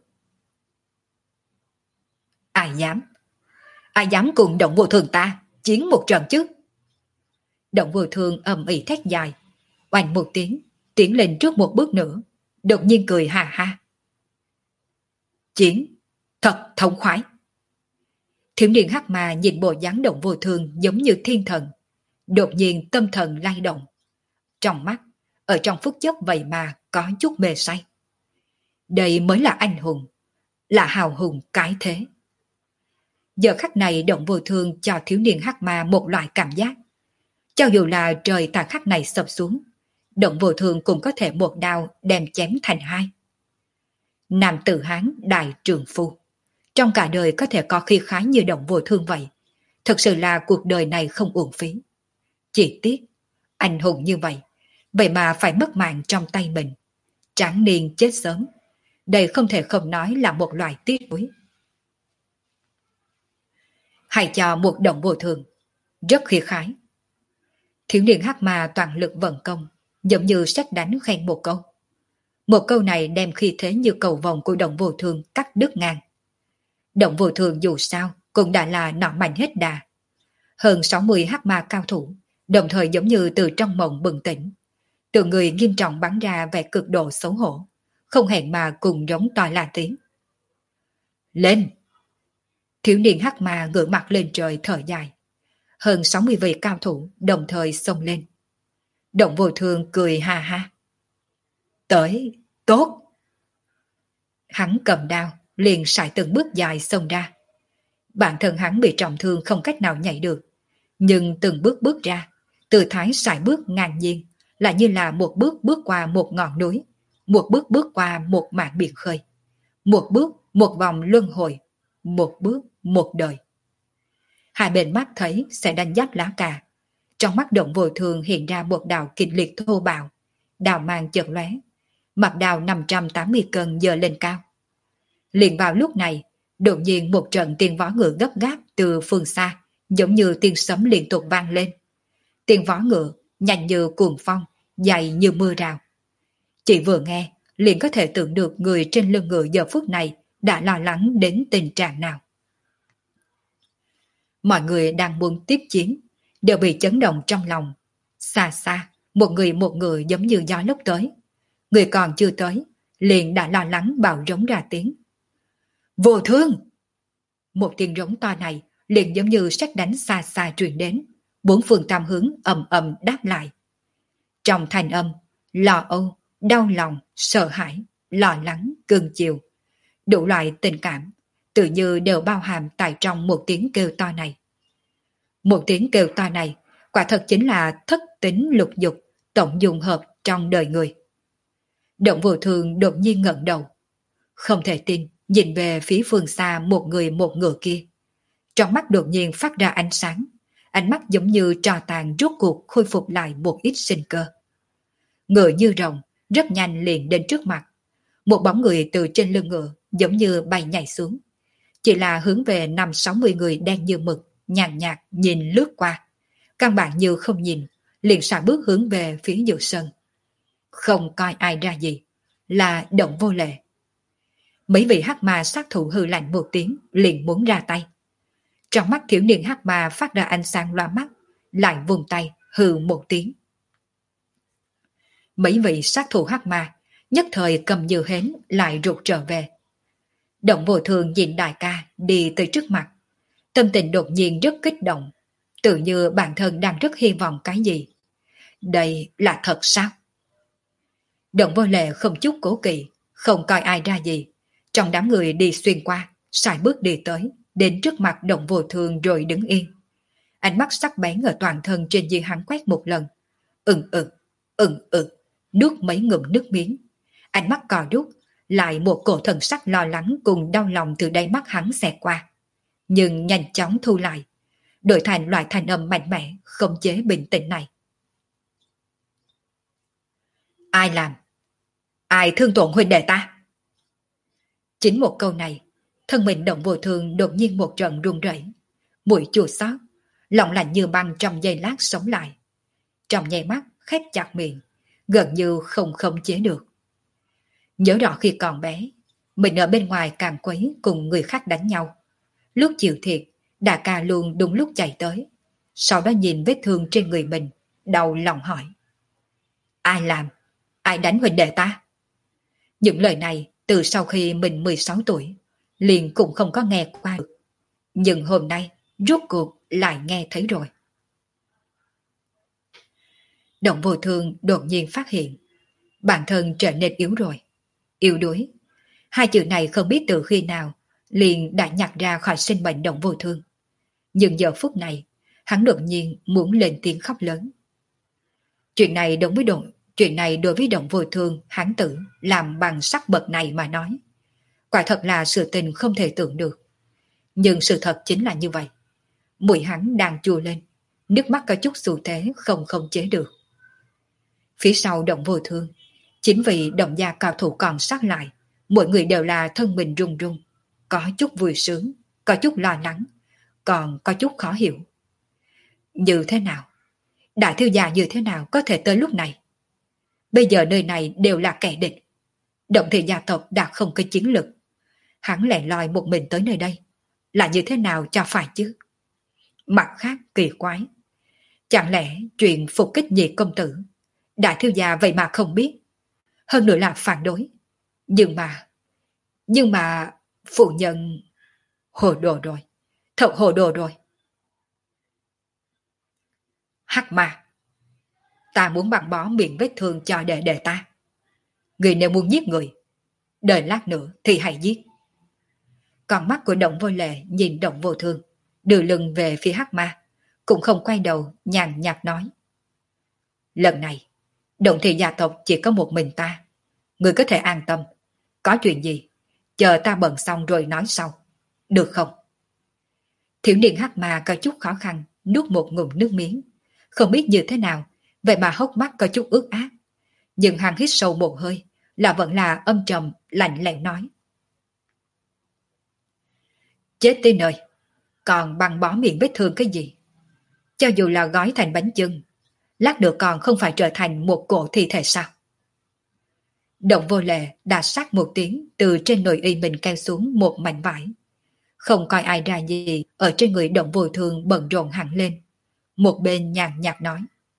Ai dám? Ai dám cùng Động Vô Thương ta chiến một trận chứ? Động Vô Thương ầm ĩ thét dài, oanh một tiếng, tiến lên trước một bước nữa, đột nhiên cười ha ha. Chiến, thật thống khoái. Thiếu niên hắc ma nhìn bộ dáng Động Vô Thương giống như thiên thần, đột nhiên tâm thần lay động. Trong mắt, ở trong phút chốc vậy mà có chút mê say. Đây mới là anh hùng, là hào hùng cái thế. Giờ khắc này Động Vô Thương cho thiếu niên hắc ma một loại cảm giác. Cho dù là trời tại khắc này sập xuống, Động Vô Thương cũng có thể một đao đem chém thành hai. Nam tử Hán đại trường phu, trong cả đời có thể có khí khái như Động Vô Thương vậy, thật sự là cuộc đời này không uổng phí. Chỉ tiếc, anh hùng như vậy, vậy mà phải mất mạng trong tay mình, tráng niên chết sớm. Đây không thể không nói là một loại tiếc nuối. Hãy cho một Động Vô Thương, rất khí khái. Thiếu niên hắc ma toàn lực vận công, giống như sét đánh khen một câu. Một câu này đem khí thế như cầu vồng của Động Vô Thương cắt đứt ngang. Động Vô Thương dù sao cũng đã là nọ mạnh hết đà. Hơn sáu mươi hắc ma cao thủ, đồng thời giống như từ trong mộng bừng tỉnh. Từ người nghiêm trọng bắn ra vẻ cực độ xấu hổ, không hẹn mà cùng giống to là tiếng. Lên! Thiếu niên hắc ma ngửa mặt lên trời thở dài. Hơn sáu mươi vị cao thủ đồng thời xông lên. Động Vô Thương cười ha ha. Tới, tốt! Hắn cầm đao, liền sải từng bước dài xông ra. Bản thân hắn bị trọng thương không cách nào nhảy được, nhưng từng bước bước ra, tư thái sải bước ngang nhiên, lại như là một bước bước qua một ngọn núi, một bước bước qua một mảng biển khơi, một bước một vòng luân hồi, một bước một đời. Hai bên mắt thấy sẽ đánh giáp lá cà. Trong mắt Động Vô Thương hiện ra một đạo kịch liệt thô bạo, đào mang chợt lóe, mặt đào năm trăm tám mươi cân giơ lên cao. Liền vào lúc này, đột nhiên một trận tiếng vó ngựa gấp gáp từ phương xa, giống như tiếng sấm liên tục vang lên. Tiếng vó ngựa nhanh như cuồng phong, dày như mưa rào. Chỉ vừa nghe, liền có thể tưởng được người trên lưng ngựa giờ phút này đã lo lắng đến tình trạng nào. Mọi người đang muốn tiếp chiến, đều bị chấn động trong lòng. Xa xa, một người một người giống như gió lốc tới. Người còn chưa tới, liền đã lo lắng bạo rống ra tiếng. Vô thương! Một tiếng rống to này liền giống như sét đánh xa xa truyền đến, bốn phương tam hướng ầm ầm đáp lại. Trong thanh âm, lo âu, đau lòng, sợ hãi, lo lắng, cưng chiều, đủ loại tình cảm, tự như đều bao hàm tại trong một tiếng kêu to này. Một tiếng kêu to này, quả thật chính là thất tính lục dục, tổng dùng hợp trong đời người. Động Vô Thương đột nhiên ngẩng đầu, không thể tin nhìn về phía phương xa một người một ngựa kia. Trong mắt đột nhiên phát ra ánh sáng, ánh mắt giống như tro tàn rốt cuộc khôi phục lại một ít sinh cơ. Ngựa như rồng, rất nhanh liền đến trước mặt. Một bóng người từ trên lưng ngựa giống như bay nhảy xuống. Chỉ là hướng về năm sáu mươi người đen như mực, nhàn nhạt nhìn lướt qua. Căn bản như không nhìn, liền xả bước hướng về phía giữa sân. Không coi ai ra gì, là Động Vô Lệ. Mấy vị hắc ma sát thủ hư lạnh một tiếng, liền muốn ra tay. Trong mắt thiếu niên hắc ma phát ra ánh sáng loa mắt, lại vùng tay hừ một tiếng. Mấy vị sát thủ hắc ma nhất thời cầm như hến lại rụt trở về. Động Vô Thương nhìn đại ca đi tới trước mặt, tâm tình đột nhiên rất kích động, tự như bản thân đang rất hy vọng cái gì. Đây là thật sao? Động Vô Lệ không chút cố kỵ, không coi ai ra gì, trong đám người đi xuyên qua, sải bước đi tới, đến trước mặt Động Vô Thương rồi đứng yên. Ánh mắt sắc bén ở toàn thân trên dưới hắn quét một lần, ừng ực, ừng ực, nuốt mấy ngụm nước miếng. Ánh mắt cò rút, lại một cổ thần sắc lo lắng cùng đau lòng từ đáy mắt hắn xẹt qua. Nhưng nhanh chóng thu lại, đổi thành loại thanh âm mạnh mẽ, không chế bình tĩnh này. Ai làm? Ai thương tổn huynh đệ ta? Chính một câu này, thân mình Động Vô Thương đột nhiên một trận run rẩy, mũi chua xót, lòng lạnh như băng trong giây lát sống lại. Trong nháy mắt khép chặt miệng, gần như không khống chế được. Nhớ rõ khi còn bé, mình ở bên ngoài càng quấy cùng người khác đánh nhau. Lúc chịu thiệt, Đà Ca luôn đúng lúc chạy tới. Sau đó nhìn vết thương trên người mình, đau lòng hỏi. Ai làm? Ai đánh huynh đệ ta? Những lời này từ sau khi mình mười sáu tuổi, liền cũng không có nghe qua được. Nhưng hôm nay, rốt cuộc lại nghe thấy rồi. Động Vô Thương đột nhiên phát hiện, bản thân trở nên yếu rồi. Yếu đuối. Hai chữ này không biết từ khi nào, liền đã nhặt ra khỏi sinh mệnh Động Vô Thương. Nhưng giờ phút này, hắn đột nhiên muốn lên tiếng khóc lớn. Chuyện này đối với Động, chuyện này đối với Động Vô Thương, hắn tử làm bằng sắc bậc này mà nói. Quả thật là sự tình không thể tưởng được. Nhưng sự thật chính là như vậy. Mũi hắn đang chua lên, nước mắt có chút xu thế không không chế được. Phía sau Động Vô Thương, chính vì Động gia cao thủ còn sát lại, mỗi người đều là thân mình run run, có chút vui sướng, có chút lo lắng, còn có chút khó hiểu. Như thế nào? Đại thiếu gia như thế nào có thể tới lúc này? Bây giờ nơi này đều là kẻ địch. Động thị gia tộc đã không có chiến lực. Hắn lẻ loi một mình tới nơi đây, là như thế nào cho phải chứ? Mặt khác kỳ quái. Chẳng lẽ chuyện phục kích nhị công tử, đại thiếu gia vậy mà không biết, hơn nữa là phản đối. Nhưng mà, nhưng mà, phụ nhân... Hồ đồ rồi, thật hồ đồ rồi. Hắc ma, ta muốn băng bó miệng vết thương cho đệ đệ ta. Người nếu muốn giết người, đợi lát nữa thì hãy giết. Con mắt của Động Vô Lệ nhìn Động Vô Thương, đưa lưng về phía hắc ma, cũng không quay đầu, nhàn nhạt nói. Lần này, Động thị gia tộc chỉ có một mình ta. Người có thể an tâm. Có chuyện gì, chờ ta bận xong rồi nói sau. Được không? Thiếu niên hắc ma có chút khó khăn, nuốt một ngụm nước miếng. Không biết như thế nào, vậy mà hốc mắt có chút ướt át. Nhưng hắn hít sâu một hơi, là vẫn là âm trầm, lạnh lẽo nói. Chết tí nơi, còn băng bó miệng vết thương cái gì? Cho dù là gói thành bánh chưng, lát nữa còn không phải trở thành một cổ thi thể sao? Động Vô Lệ đã sát một tiếng từ trên nội y mình kéo xuống một mảnh vải. Không coi ai ra gì, ở trên người Động Vô Thương bận rộn hẳn lên. Một bên nhàn nhạt nói.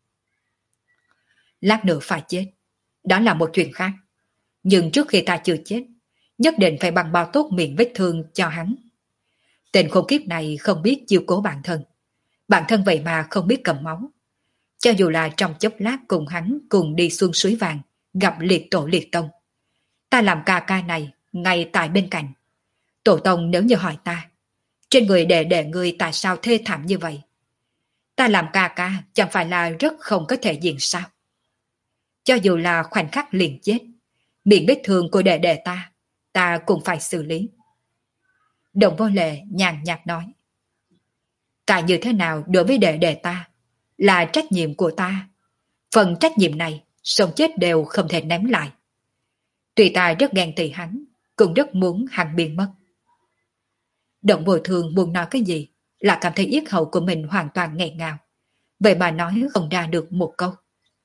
Lát nữa phải chết. Đó là một chuyện khác. Nhưng trước khi ta chưa chết, nhất định phải băng bao tốt miệng vết thương cho hắn. Tên khốn kiếp này không biết chiêu cố bản thân. Bản thân vậy mà không biết cầm máu. Cho dù là trong chốc lát cùng hắn cùng đi xuống suối vàng, gặp liệt tổ liệt tông. Ta làm ca ca này, ngay tại bên cạnh. Tổ tông nếu như hỏi ta, trên người đệ đệ ngươi tại sao thê thảm như vậy? Ta làm ca ca chẳng phải là rất không có thể diện sao? Cho dù là khoảnh khắc liền chết, miệng vết thương của đệ đệ ta, ta cũng phải xử lý. Đồng Vô Lệ nhàn nhạt nói. Ta như thế nào đối với đệ đệ ta, là trách nhiệm của ta. Phần trách nhiệm này, sống chết đều không thể ném lại. Tuy ta rất ghen tị hắn, cũng rất muốn hắn biến mất. Động Vô Thương muốn nói cái gì, là cảm thấy yết hầu của mình hoàn toàn nghẹn ngào. Vậy mà nói không ra được một câu.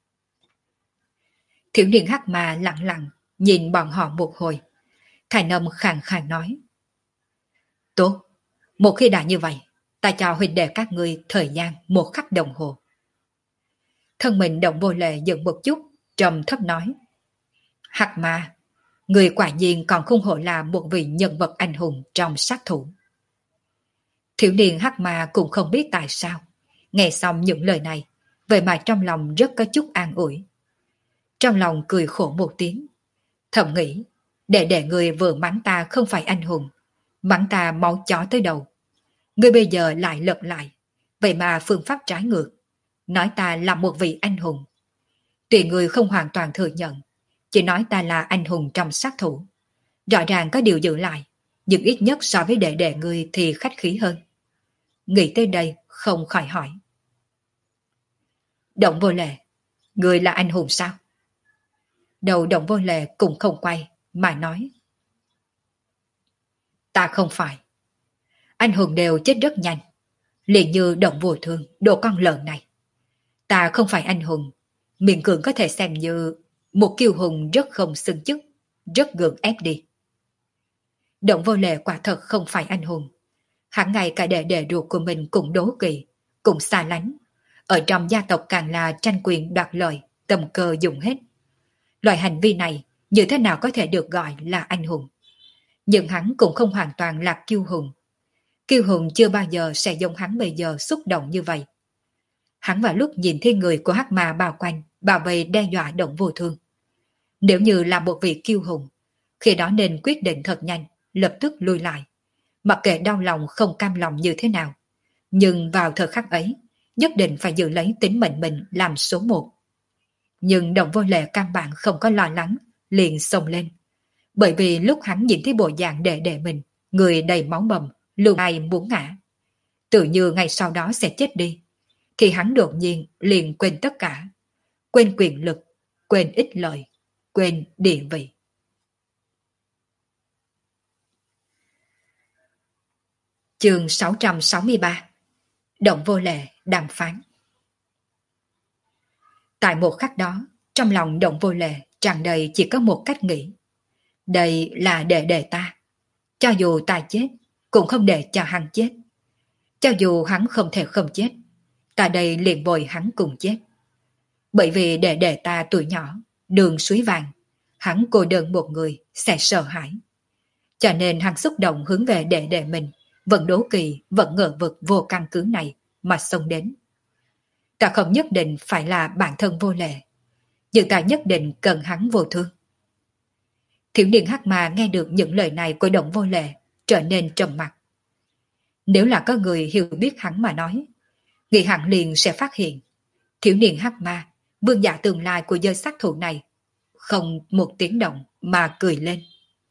Thiếu niên hắc mà lặng lặng nhìn bọn họ một hồi. Thành âm khàn khàn nói. Tốt, một khi đã như vậy, ta cho huynh đệ các ngươi thời gian một khắc đồng hồ. Thân mình Động Vô Lệ dừng một chút, trầm thấp nói. Hắc mà, người quả nhiên còn không hổ là một vị nhân vật anh hùng trong sát thủ. Thiếu niên hắc mà cũng không biết tại sao, nghe xong những lời này, vậy mà trong lòng rất có chút an ủi. Trong lòng cười khổ một tiếng, thầm nghĩ, để để người vừa mắng ta không phải anh hùng, mắng ta máu chó tới đầu. Người bây giờ lại lật lại, vậy mà phương pháp trái ngược, nói ta là một vị anh hùng. Tuy người không hoàn toàn thừa nhận, chỉ nói ta là anh hùng trong sát thủ. Rõ ràng có điều giữ lại, nhưng ít nhất so với đệ đệ người thì khách khí hơn. Nghĩ tới đây không khỏi hỏi. Động Vô Lệ, người là anh hùng sao? Đầu Động Vô Lệ cũng không quay, mà nói. Ta không phải. Anh hùng đều chết rất nhanh, liền như Động Vô Thương, đồ con lợn này. Ta không phải anh hùng, miệng cường có thể xem như một kiêu hùng rất không xứng chức, rất gượng ép đi. Động Vô Lệ quả thật không phải anh hùng. Hắn ngay cả đệ đệ ruột của mình cũng đố kỵ, cũng xa lánh. Ở trong gia tộc càng là tranh quyền đoạt lợi, tầm cơ dùng hết. Loại hành vi này như thế nào có thể được gọi là anh hùng? Nhưng hắn cũng không hoàn toàn là kiêu hùng. Kiêu hùng chưa bao giờ sẽ giống hắn bây giờ xúc động như vậy. Hắn vào lúc nhìn thấy người của hắc ma bao quanh, bảo vệ đe dọa Động Vô Thương. Nếu như là một vị kiêu hùng, khi đó nên quyết định thật nhanh, lập tức lui lại. Mặc kệ đau lòng không cam lòng như thế nào. Nhưng vào thời khắc ấy, nhất định phải giữ lấy tính mệnh mình làm số một. Nhưng Động Vô Lệ căn bản không có lo lắng, liền xông lên. Bởi vì lúc hắn nhìn thấy bộ dạng đệ đệ mình, người đầy máu bầm, luôn ai muốn ngã. Tự như ngày sau đó sẽ chết đi. Thì hắn đột nhiên liền quên tất cả. Quên quyền lực, quên ích lợi, quên địa vị. Chương sáu trăm sáu mươi ba. Động Vô Lệ đàm phán. Tại một khắc đó, trong lòng Động Vô Lệ tràn đầy chỉ có một cách nghĩ. Đây là đệ đệ ta. Cho dù ta chết, cũng không để cho hắn chết. Cho dù hắn không thể không chết, ta đây liền bồi hắn cùng chết. Bởi vì đệ đệ ta tuổi nhỏ, đường suối vàng, hắn cô đơn một người sẽ sợ hãi. Cho nên hắn xúc động hướng về đệ đệ mình, vẫn đố kỵ, vẫn ngờ vực vô căn cứ này mà xông đến. Ta không nhất định phải là bản thân Vô Lệ, nhưng ta nhất định cần hắn Vô Thương. Thiếu niên hắc mà nghe được những lời này của Động Vô Lệ, trở nên trầm mặc. Nếu là có người hiểu biết hắn mà nói, nghĩ hẳn liền sẽ phát hiện, thiếu niên hắc ma, vương giả tương lai của giới sát thủ này, không một tiếng động mà cười lên.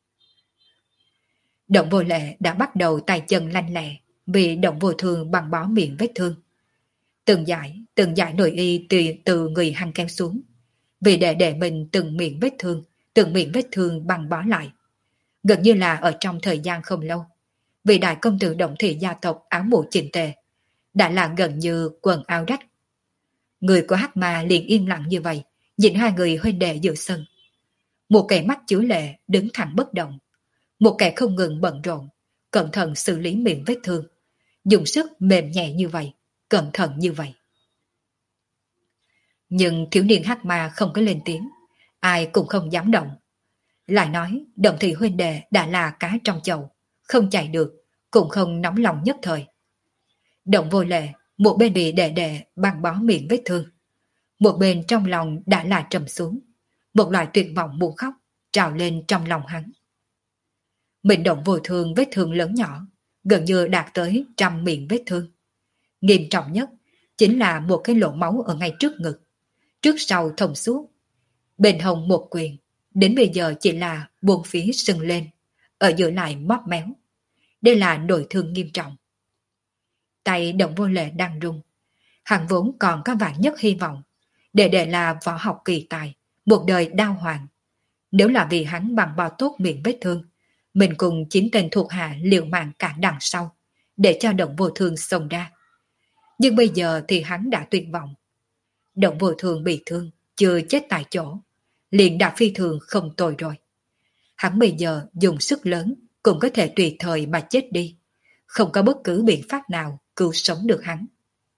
Động Vô Lệ đã bắt đầu tay chân lanh lẹ, vì Động Vô Thương bằng bó miệng vết thương. Từng giải, từng giải nội y từ, từ người hắn kéo xuống, vì để để mình từng miệng vết thương, từng miệng vết thương bằng bó lại. Gần như là ở trong thời gian không lâu, vì đại công tử Động Thị gia tộc áo mũ chỉnh tề, đã là gần như quần áo rách. Người của hắc ma liền im lặng như vậy, nhìn hai người huynh đệ giữa sân. một kẻ mắt chứa lệ đứng thẳng bất động, một kẻ không ngừng bận rộn, cẩn thận xử lý miệng vết thương, dùng sức mềm nhẹ như vậy, cẩn thận như vậy. Nhưng thiếu niên hắc ma không có lên tiếng, ai cũng không dám động. Lại nói, Động Thị huynh đệ đã là cá trong chậu, không chạy được, cũng không nóng lòng nhất thời. Động Vô Lệ, một bên bị đệ đệ băng bó miệng vết thương, một bên trong lòng đã là trầm xuống, một loại tuyệt vọng muốn khóc trào lên trong lòng hắn. Mình Động Vô Thương vết thương lớn nhỏ, gần như đạt tới trăm miệng vết thương. Nghiêm trọng nhất chính là một cái lỗ máu ở ngay trước ngực, trước sau thông suốt, bên hông một quyền, đến bây giờ chỉ là buông phía sưng lên, ở giữa lại móp méo. Đây là nội thương nghiêm trọng. Tay Động Vô Lệ đang run, hắn vốn còn có vạn nhất hy vọng, để để là võ học kỳ tài, một đời đao hoàng. Nếu là vì hắn bằng bao tốt miệng vết thương, mình cùng chín tên thuộc hạ liều mạng cản đằng sau, để cho Động Vô Thương xông ra. Nhưng bây giờ thì hắn đã tuyệt vọng. Động Vô Thương bị thương, chưa chết tại chỗ, liền đã phi thường không tồi rồi. Hắn bây giờ dùng sức lớn cũng có thể tùy thời mà chết đi, không có bất cứ biện pháp nào cứu sống được hắn.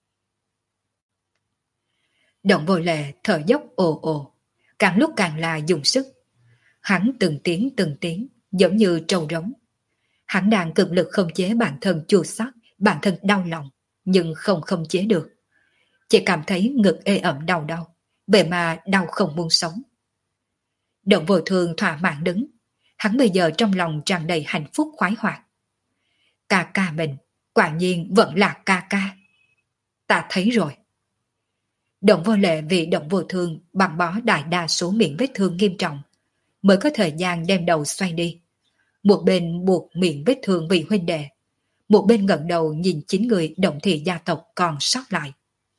Động Vô Lệ thở dốc ồ ồ, càng lúc càng là dùng sức. Hắn từng tiếng từng tiếng, giống như trâu rống. Hắn đang cực lực không chế bản thân chua xót, bản thân đau lòng, nhưng không không chế được. Chỉ cảm thấy ngực ê ẩm đau đau, vậy mà đau không muốn sống. Động Vô Thương thỏa mãn đứng, hắn bây giờ trong lòng tràn đầy hạnh phúc khoái hoạt. Ca ca mình, quả nhiên vẫn là ca ca. Ta thấy rồi. Động Vô Lệ vì Động Vô Thương bằng bó đại đa số miệng vết thương nghiêm trọng, mới có thời gian đem đầu xoay đi. Một bên buộc miệng vết thương vì huynh đệ, một bên ngẩng đầu nhìn chín người Động Thị gia tộc còn sót lại.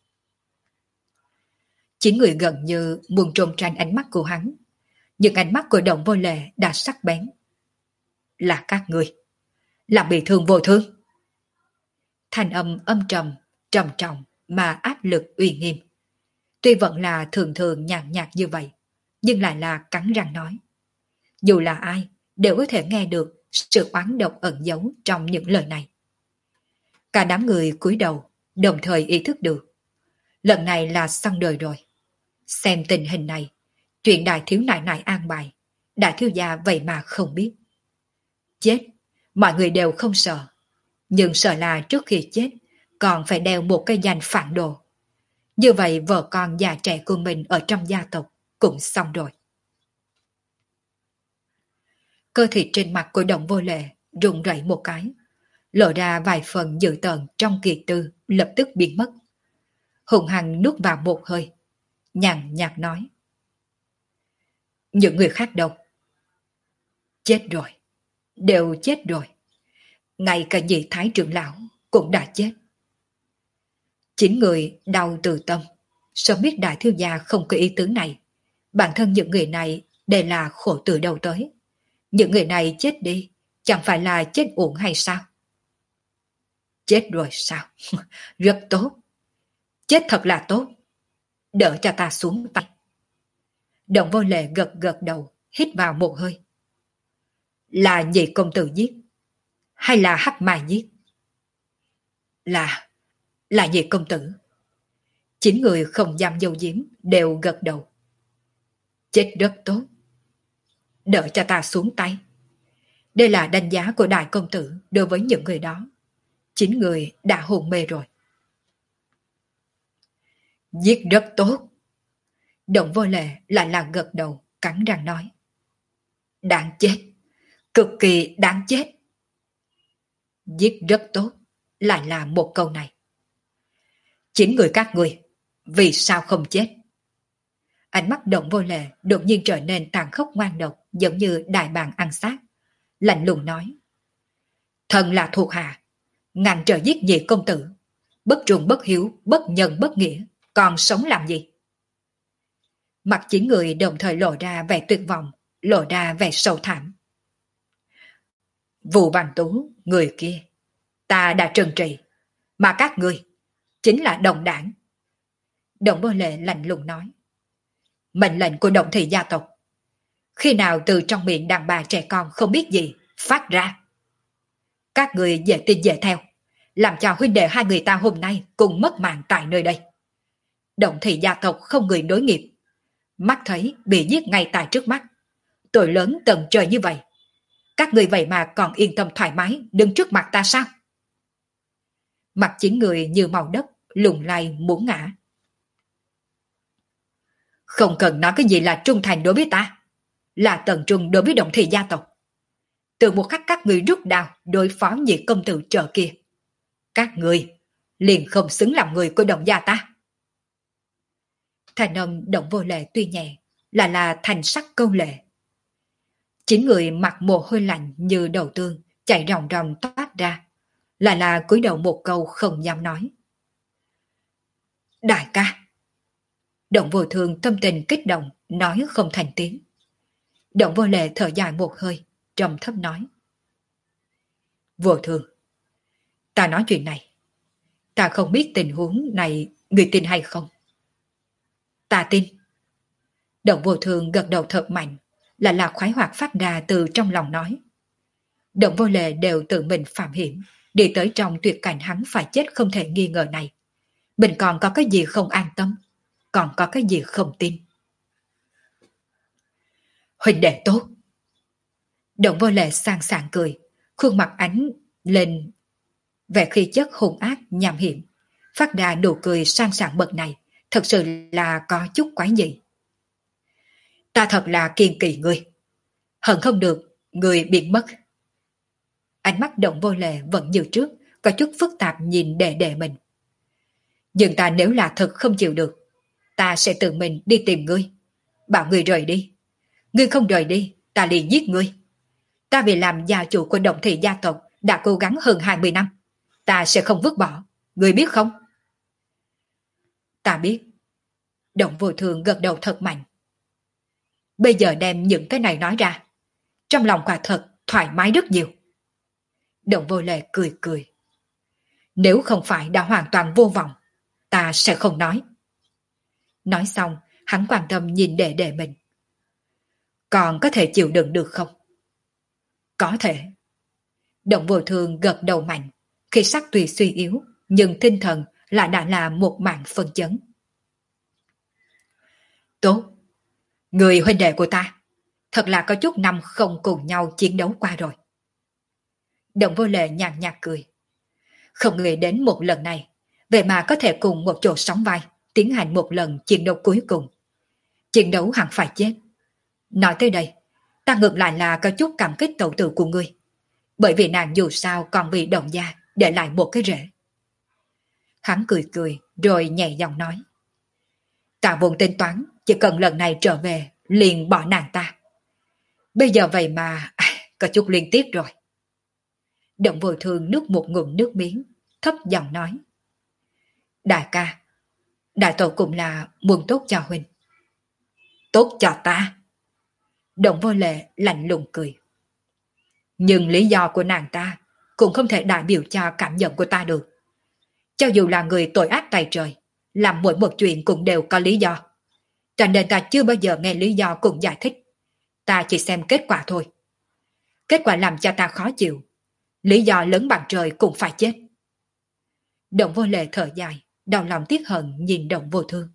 Chín người gần như muốn trốn tránh ánh mắt của hắn, nhưng ánh mắt của Động Vô Lệ đã sắc bén. Là các người, làm bị thương Vô Thương. Thanh âm âm trầm, trầm trọng mà áp lực uy nghiêm. Tuy vẫn là thường thường nhàn nhạt như vậy, nhưng lại là cắn răng nói. Dù là ai, đều có thể nghe được sự oán độc ẩn giấu trong những lời này. Cả đám người cúi đầu, đồng thời ý thức được. Lần này là xong đời rồi. Xem tình hình này, chuyện đại thiếu nại nại an bài, đại thiếu gia vậy mà không biết. Chết, mọi người đều không sợ. Nhưng sợ là trước khi chết, còn phải đeo một cái danh phản đồ. Như vậy vợ con già trẻ của mình ở trong gia tộc cũng xong rồi. Cơ thịt trên mặt của Động Vô Lệ rung rẩy một cái, lộ ra vài phần dữ tợn trong kiệt tư lập tức biến mất. Hùng hăng nuốt vào một hơi, nhàn nhạt nói. Những người khác đâu? Chết rồi, đều chết rồi. Ngay cả nhị thái trưởng lão cũng đã chết. Chín người đau từ tâm, sớm biết đại thiếu gia không có ý tứ này. Bản thân những người này đều là khổ từ đầu tới. Những người này chết đi, chẳng phải là chết uổng hay sao? Chết rồi sao? Rất tốt. Chết thật là tốt. Đỡ cho ta xuống tay. Động Vô Lệ gật gật đầu, hít vào một hơi. Là nhị công tử giết, hay là hắc mai giết? Là, là nhị công tử. Chín người không dám dâu diếm đều gật đầu. Chết rất tốt. Đỡ cho ta xuống tay. Đây là đánh giá của đại công tử đối với những người đó. Chín người đã hôn mê rồi. Giết rất tốt. Động Vô Lệ lại là gật đầu, cắn răng nói. Đáng chết. Cực kỳ đáng chết. Giết rất tốt. Lại là một câu này. Chín người các người, vì sao không chết? Ánh mắt Động Vô Lệ đột nhiên trở nên tàn khốc ngoan độc, giống như đại bàng ăn xác. Lạnh lùng nói. Thần là thuộc hạ, ngàn trở giết nhị công tử. Bất trung bất hiếu, bất nhân bất nghĩa, còn sống làm gì? Mặt chín người đồng thời lộ ra vẻ tuyệt vọng, lộ ra vẻ sầu thảm. Vụ Văn Tú, người kia, ta đã trừng trị, mà các người chính là đồng đảng. Động Vô Lệ lạnh lùng nói. Mệnh lệnh của Động Thị gia tộc. Khi nào từ trong miệng đàn bà trẻ con không biết gì phát ra? Các người dễ tin dễ theo, làm cho huynh đệ hai người ta hôm nay cùng mất mạng tại nơi đây. Động Thị gia tộc không người nối nghiệp, mắt thấy bị giết ngay tại trước mắt, tội lớn tận trời như vậy, các người vậy mà còn yên tâm thoải mái đứng trước mặt ta sao? Mặt chín người như màu đất, lùng lay muốn ngã. Không cần nói cái gì là trung thành đối với ta, là tận trung đối với Động Thị gia tộc. Từ một khắc các người rút đao đối phó nhị công tử chợ kia, các người liền không xứng làm người của Động gia ta. Thành âm Động Vô Lệ tuy nhẹ, là là thành sắc câu lệ. Chín người mặc mồ hôi lạnh như đầu tương, chạy ròng ròng toát ra, là là cúi đầu một câu không dám nói. Đại ca. Động Vô Thương tâm tình kích động, nói không thành tiếng. Động Vô Lệ thở dài một hơi, trầm thấp nói. Vô Thương, ta nói chuyện này, ta không biết tình huống này người tin hay không. Ta tin. Động Vô Thương gật đầu thật mạnh, là là khoái hoạt phát ra từ trong lòng nói. Động Vô Lệ đều tự mình phạm hiểm, đi tới trong tuyệt cảnh hắn phải chết không thể nghi ngờ này. Mình còn có cái gì không an tâm, còn có cái gì không tin. Huynh đệ tốt. Động Vô Lệ sang sảng cười, khuôn mặt ánh lên vẻ khí chất hung ác nham hiểm, phát ra nụ cười sang sảng bậc này, thật sự là có chút quái dị. Ta thật là kiên kỵ ngươi, hận không được người biến mất. Ánh mắt Động Vô Lệ vẫn như trước, có chút phức tạp nhìn đệ đệ mình. Nhưng ta nếu là thật không chịu được, ta sẽ tự mình đi tìm ngươi, bảo ngươi rời đi. Ngươi không rời đi, ta liền giết ngươi. Ta vì làm gia chủ của Động Thị gia tộc đã cố gắng hơn hai mươi năm, ta sẽ không vứt bỏ, ngươi biết không? Ta biết. Động Vô Thường gật đầu thật mạnh. Bây giờ đem những cái này nói ra, trong lòng quả thật thoải mái rất nhiều. Động Vô Lệ cười cười. Nếu không phải đã hoàn toàn vô vọng, ta sẽ không nói. Nói xong, hắn quan tâm nhìn đệ đệ mình. Còn có thể chịu đựng được không? Có thể. Động Vô Thường gật đầu mạnh, khi sắc tuy suy yếu, nhưng tinh thần lại đã là một mạng phân chấn. Tốt. Người huynh đệ của ta, thật là có chút năm không cùng nhau chiến đấu qua rồi. Động Vô Lệ nhàn nhạt cười. Không nghĩ đến một lần này, vậy mà có thể cùng một chỗ sóng vai, tiến hành một lần chiến đấu cuối cùng. Chiến đấu hẳn phải chết. Nói tới đây, ta ngược lại là có chút cảm kích tẩu tử của ngươi. Bởi vì nàng dù sao còn bị Động gia để lại một cái rễ. Hắn cười cười rồi nhẹ giọng nói. Ta vốn tính toán, chỉ cần lần này trở về, liền bỏ nàng ta. Bây giờ vậy mà, à, có chút liên tiếp rồi. Động Vô Thường nuốt một ngụm nước miếng, thấp giọng nói. Đại ca, đại tổ cũng là muốn tốt cho huynh. Tốt cho ta. Động Vô Lệ lạnh lùng cười. Nhưng lý do của nàng ta cũng không thể đại biểu cho cảm nhận của ta được. Cho dù là người tội ác tày trời, làm mỗi một chuyện cũng đều có lý do. Cho nên ta chưa bao giờ nghe lý do cùng giải thích. Ta chỉ xem kết quả thôi. Kết quả làm cho ta khó chịu. Lý do lớn bằng trời cũng phải chết. Động Vô Lệ thở dài, đau lòng tiếc hận nhìn Động Vô Thương.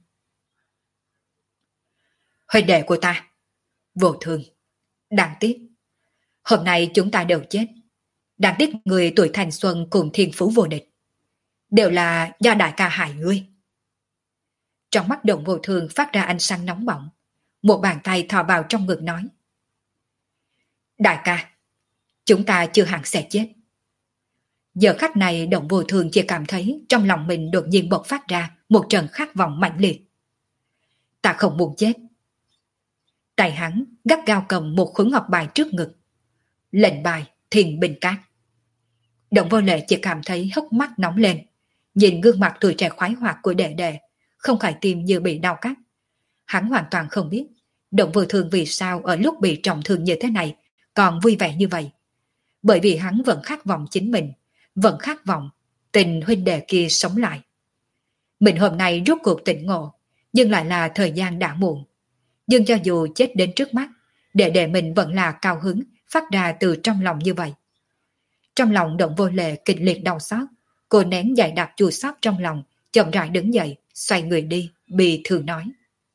Huynh đệ của ta, Vô Thương, đáng tiếc. Hôm nay chúng ta đều chết. Đáng tiếc người tuổi thanh xuân cùng thiên phú vô địch. Đều là do đại ca hại ngươi. Trong mắt Động Vô Thương phát ra ánh sáng nóng bỏng. Một bàn tay thò vào trong ngực nói. Đại ca, chúng ta chưa hẳn sẽ chết. Giờ khắc này Động Vô Thương chỉ cảm thấy trong lòng mình đột nhiên bộc phát ra một trận khát vọng mãnh liệt. Ta không muốn chết. Tay hắn gắt gao cầm một khối ngọc bài trước ngực. Lệnh bài Thiên Bình Cát. Động Vô Lệ chỉ cảm thấy hốc mắt nóng lên, nhìn gương mặt tuổi trẻ khoái hoạt của đệ đệ, không khỏi tim như bị đau cắt. Hắn hoàn toàn không biết Động Vô Thương vì sao ở lúc bị trọng thương như thế này còn vui vẻ như vậy. Bởi vì hắn vẫn khát vọng chính mình, vẫn khát vọng tình huynh đệ kia sống lại. Mình hôm nay rốt cuộc tỉnh ngộ, nhưng lại là thời gian đã muộn. Nhưng cho dù chết đến trước mắt, Đệ đệ mình vẫn là cao hứng phát ra từ trong lòng như vậy. Trong lòng Động Vô Lệ kịch liệt đau xót, cô nén dày đặc chua xót trong lòng, chậm rãi đứng dậy, xoay người đi, bị thường nói.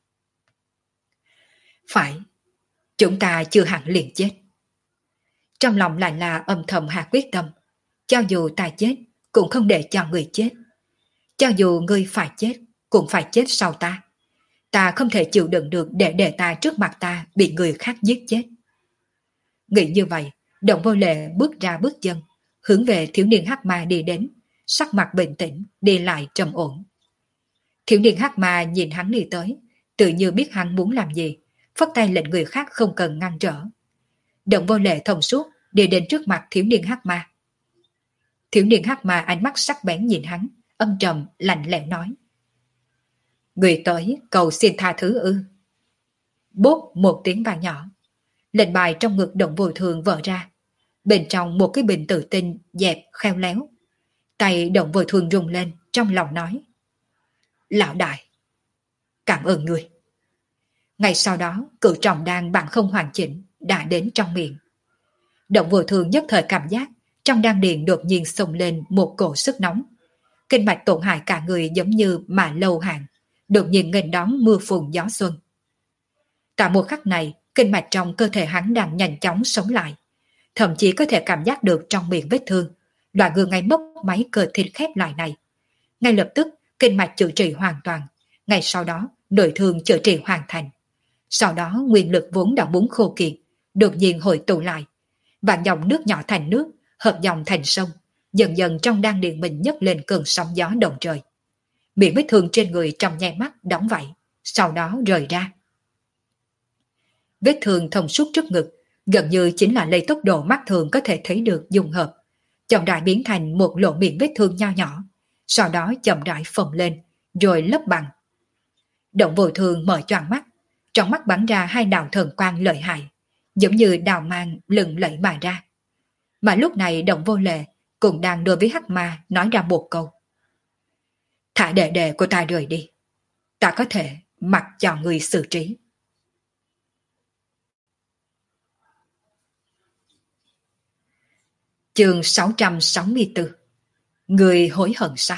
Phải, chúng ta chưa hẳn liền chết. Trong lòng lại là âm thầm hạ quyết tâm, cho dù ta chết, cũng không để cho người chết. Cho dù ngươi phải chết, cũng phải chết sau ta. Ta không thể chịu đựng được để để ta trước mặt ta bị người khác giết chết. Nghĩ như vậy, Động Vô Lệ bước ra bước chân, hướng về thiếu niên hắc ma đi đến, sắc mặt bình tĩnh, đi lại trầm ổn. Thiếu niên hắc ma nhìn hắn đi tới, tự như biết hắn muốn làm gì, phất tay lệnh người khác không cần ngăn trở. Động Vô Lệ thông suốt đi đến trước mặt thiếu niên hắc ma. Thiếu niên hắc ma ánh mắt sắc bén nhìn hắn, âm trầm lạnh lẽo nói: Người tới cầu xin tha thứ ư? Bốp một tiếng vang nhỏ, lệnh bài trong ngực Động Vô Thường vỡ ra, bên trong một cái bình tử tinh dẹp khéo léo. Tay Động Vô Thường rung lên, trong lòng nói: Lão đại, cảm ơn người. Ngay sau đó, cự trọng đan bạn không hoàn chỉnh đã đến trong miệng. Động Vô Thường nhất thời cảm giác trong đan điền đột nhiên xông lên một cổ sức nóng. Kinh mạch tổn hại cả người giống như mà lâu hàng, đột nhiên nghênh đón mưa phùn gió xuân. Tại một khắc này, kinh mạch trong cơ thể hắn đang nhanh chóng sống lại, thậm chí có thể cảm giác được trong miệng vết thương, loại ngừa ngay mốc máy cơ thịt khép lại này. Ngay lập tức, kinh mạch chữa trị hoàn toàn, ngay sau đó, nội thương chữa trị hoàn thành. Sau đó, nguyên lực vốn đã muốn khô kiệt, đột nhiên hội tụ lại, vạn dòng nước nhỏ thành nước, hợp dòng thành sông, dần dần trong đan điền mình nhấc lên cơn sóng gió động trời. Miệng vết thương trên người trong nháy mắt đóng vậy, sau đó rời ra. Vết thương thông suốt trước ngực, gần như chính là lấy tốc độ mắt thường có thể thấy được dung hợp, chậm rãi biến thành một lỗ miệng vết thương nho nhỏ, sau đó chậm rãi phồng lên, rồi lấp bằng. Động Vô Thường mở choàng mắt, trong mắt bắn ra hai đạo thần quang lợi hại, giống như đào mang lừng lẫy mà ra. Mà lúc này Động Vô Lệ cũng đang đối với hắc ma nói ra một câu: Thả đệ đệ của ta rời đi, ta có thể mặc cho người xử trí. Chương sáu trăm sáu mươi tư. Người hối hận sao?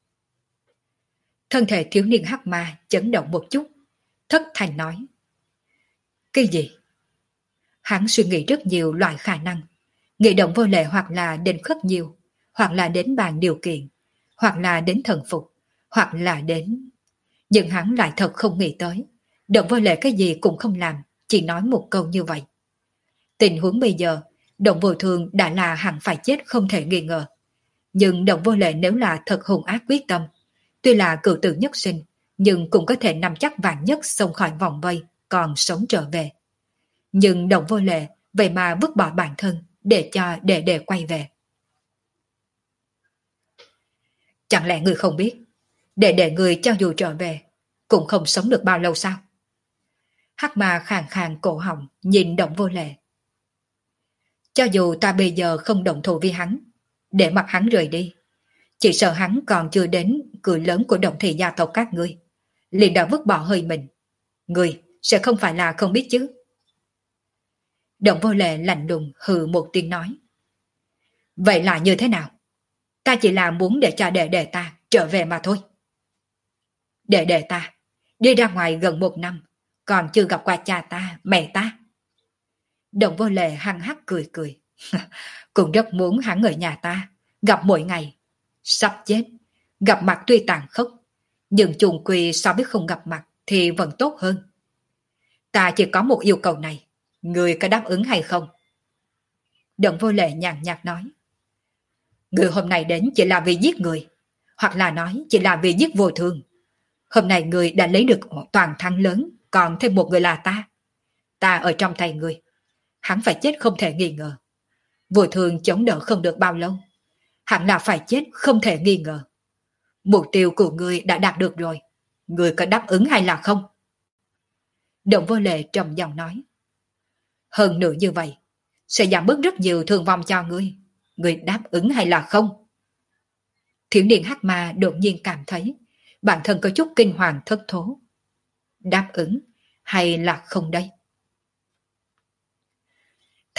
Thân thể thiếu niên hắc ma chấn động một chút, thất thành nói: Cái gì? Hắn suy nghĩ rất nhiều loại khả năng, nghĩ Động Vô Lệ hoặc là đến khất nhiều, hoặc là đến bàn điều kiện, hoặc là đến thần phục, hoặc là đến... Nhưng hắn lại thật không nghĩ tới, Động Vô Lệ cái gì cũng không làm, chỉ nói một câu như vậy. Tình huống bây giờ, Động Vô Thường đã là hẳn phải chết không thể nghi ngờ. Nhưng Động Vô Lệ nếu là thật hùng ác quyết tâm, tuy là cửu tử nhất sinh, nhưng cũng có thể nắm chắc vạn nhất xông khỏi vòng vây, còn sống trở về. Nhưng Động Vô Lệ vậy mà vứt bỏ bản thân để cho đệ đệ quay về. Chẳng lẽ người không biết, đệ đệ người cho dù trở về, cũng không sống được bao lâu sao? Hắc ma khàn khàn cổ họng nhìn Động Vô Lệ. Cho dù ta bây giờ không động thủ với hắn, để mặc hắn rời đi, chỉ sợ hắn còn chưa đến cửa lớn của Động Thị gia tộc các ngươi, liền đã vứt bỏ hơi mình. Ngươi sẽ không phải là không biết chứ? Động Vô Lệ lạnh lùng hừ một tiếng nói: Vậy là như thế nào? Ta chỉ là muốn để cho đệ đệ ta trở về mà thôi. Đệ đệ ta đi ra ngoài gần một năm, còn chưa gặp qua cha ta, mẹ ta. Động Vô Lệ hăng hắc cười cười. Cũng rất muốn hắn ở nhà ta, gặp mỗi ngày. Sắp chết, gặp mặt tuy tàn khốc, nhưng chung quy so với không gặp mặt thì vẫn tốt hơn. Ta chỉ có một yêu cầu này, người có đáp ứng hay không? Động Vô Lệ nhàn nhạt nói: Người hôm nay đến chỉ là vì giết người, hoặc là nói chỉ là vì giết Vô Thường. Hôm nay người đã lấy được toàn thắng lớn, còn thêm một người là ta. Ta ở trong tay người, hắn phải chết không thể nghi ngờ. Vô Thường chống đỡ không được bao lâu, hẳn là phải chết không thể nghi ngờ. Mục tiêu của người đã đạt được rồi, người có đáp ứng hay là không? Động Vô Lệ trầm giọng nói: Hơn nữa như vậy, sẽ giảm bớt rất nhiều thương vong cho ngươi. Ngươi đáp ứng hay là không? Thiếu niên hắc ma đột nhiên cảm thấy bản thân có chút kinh hoàng thất thố. Đáp ứng hay là không đây?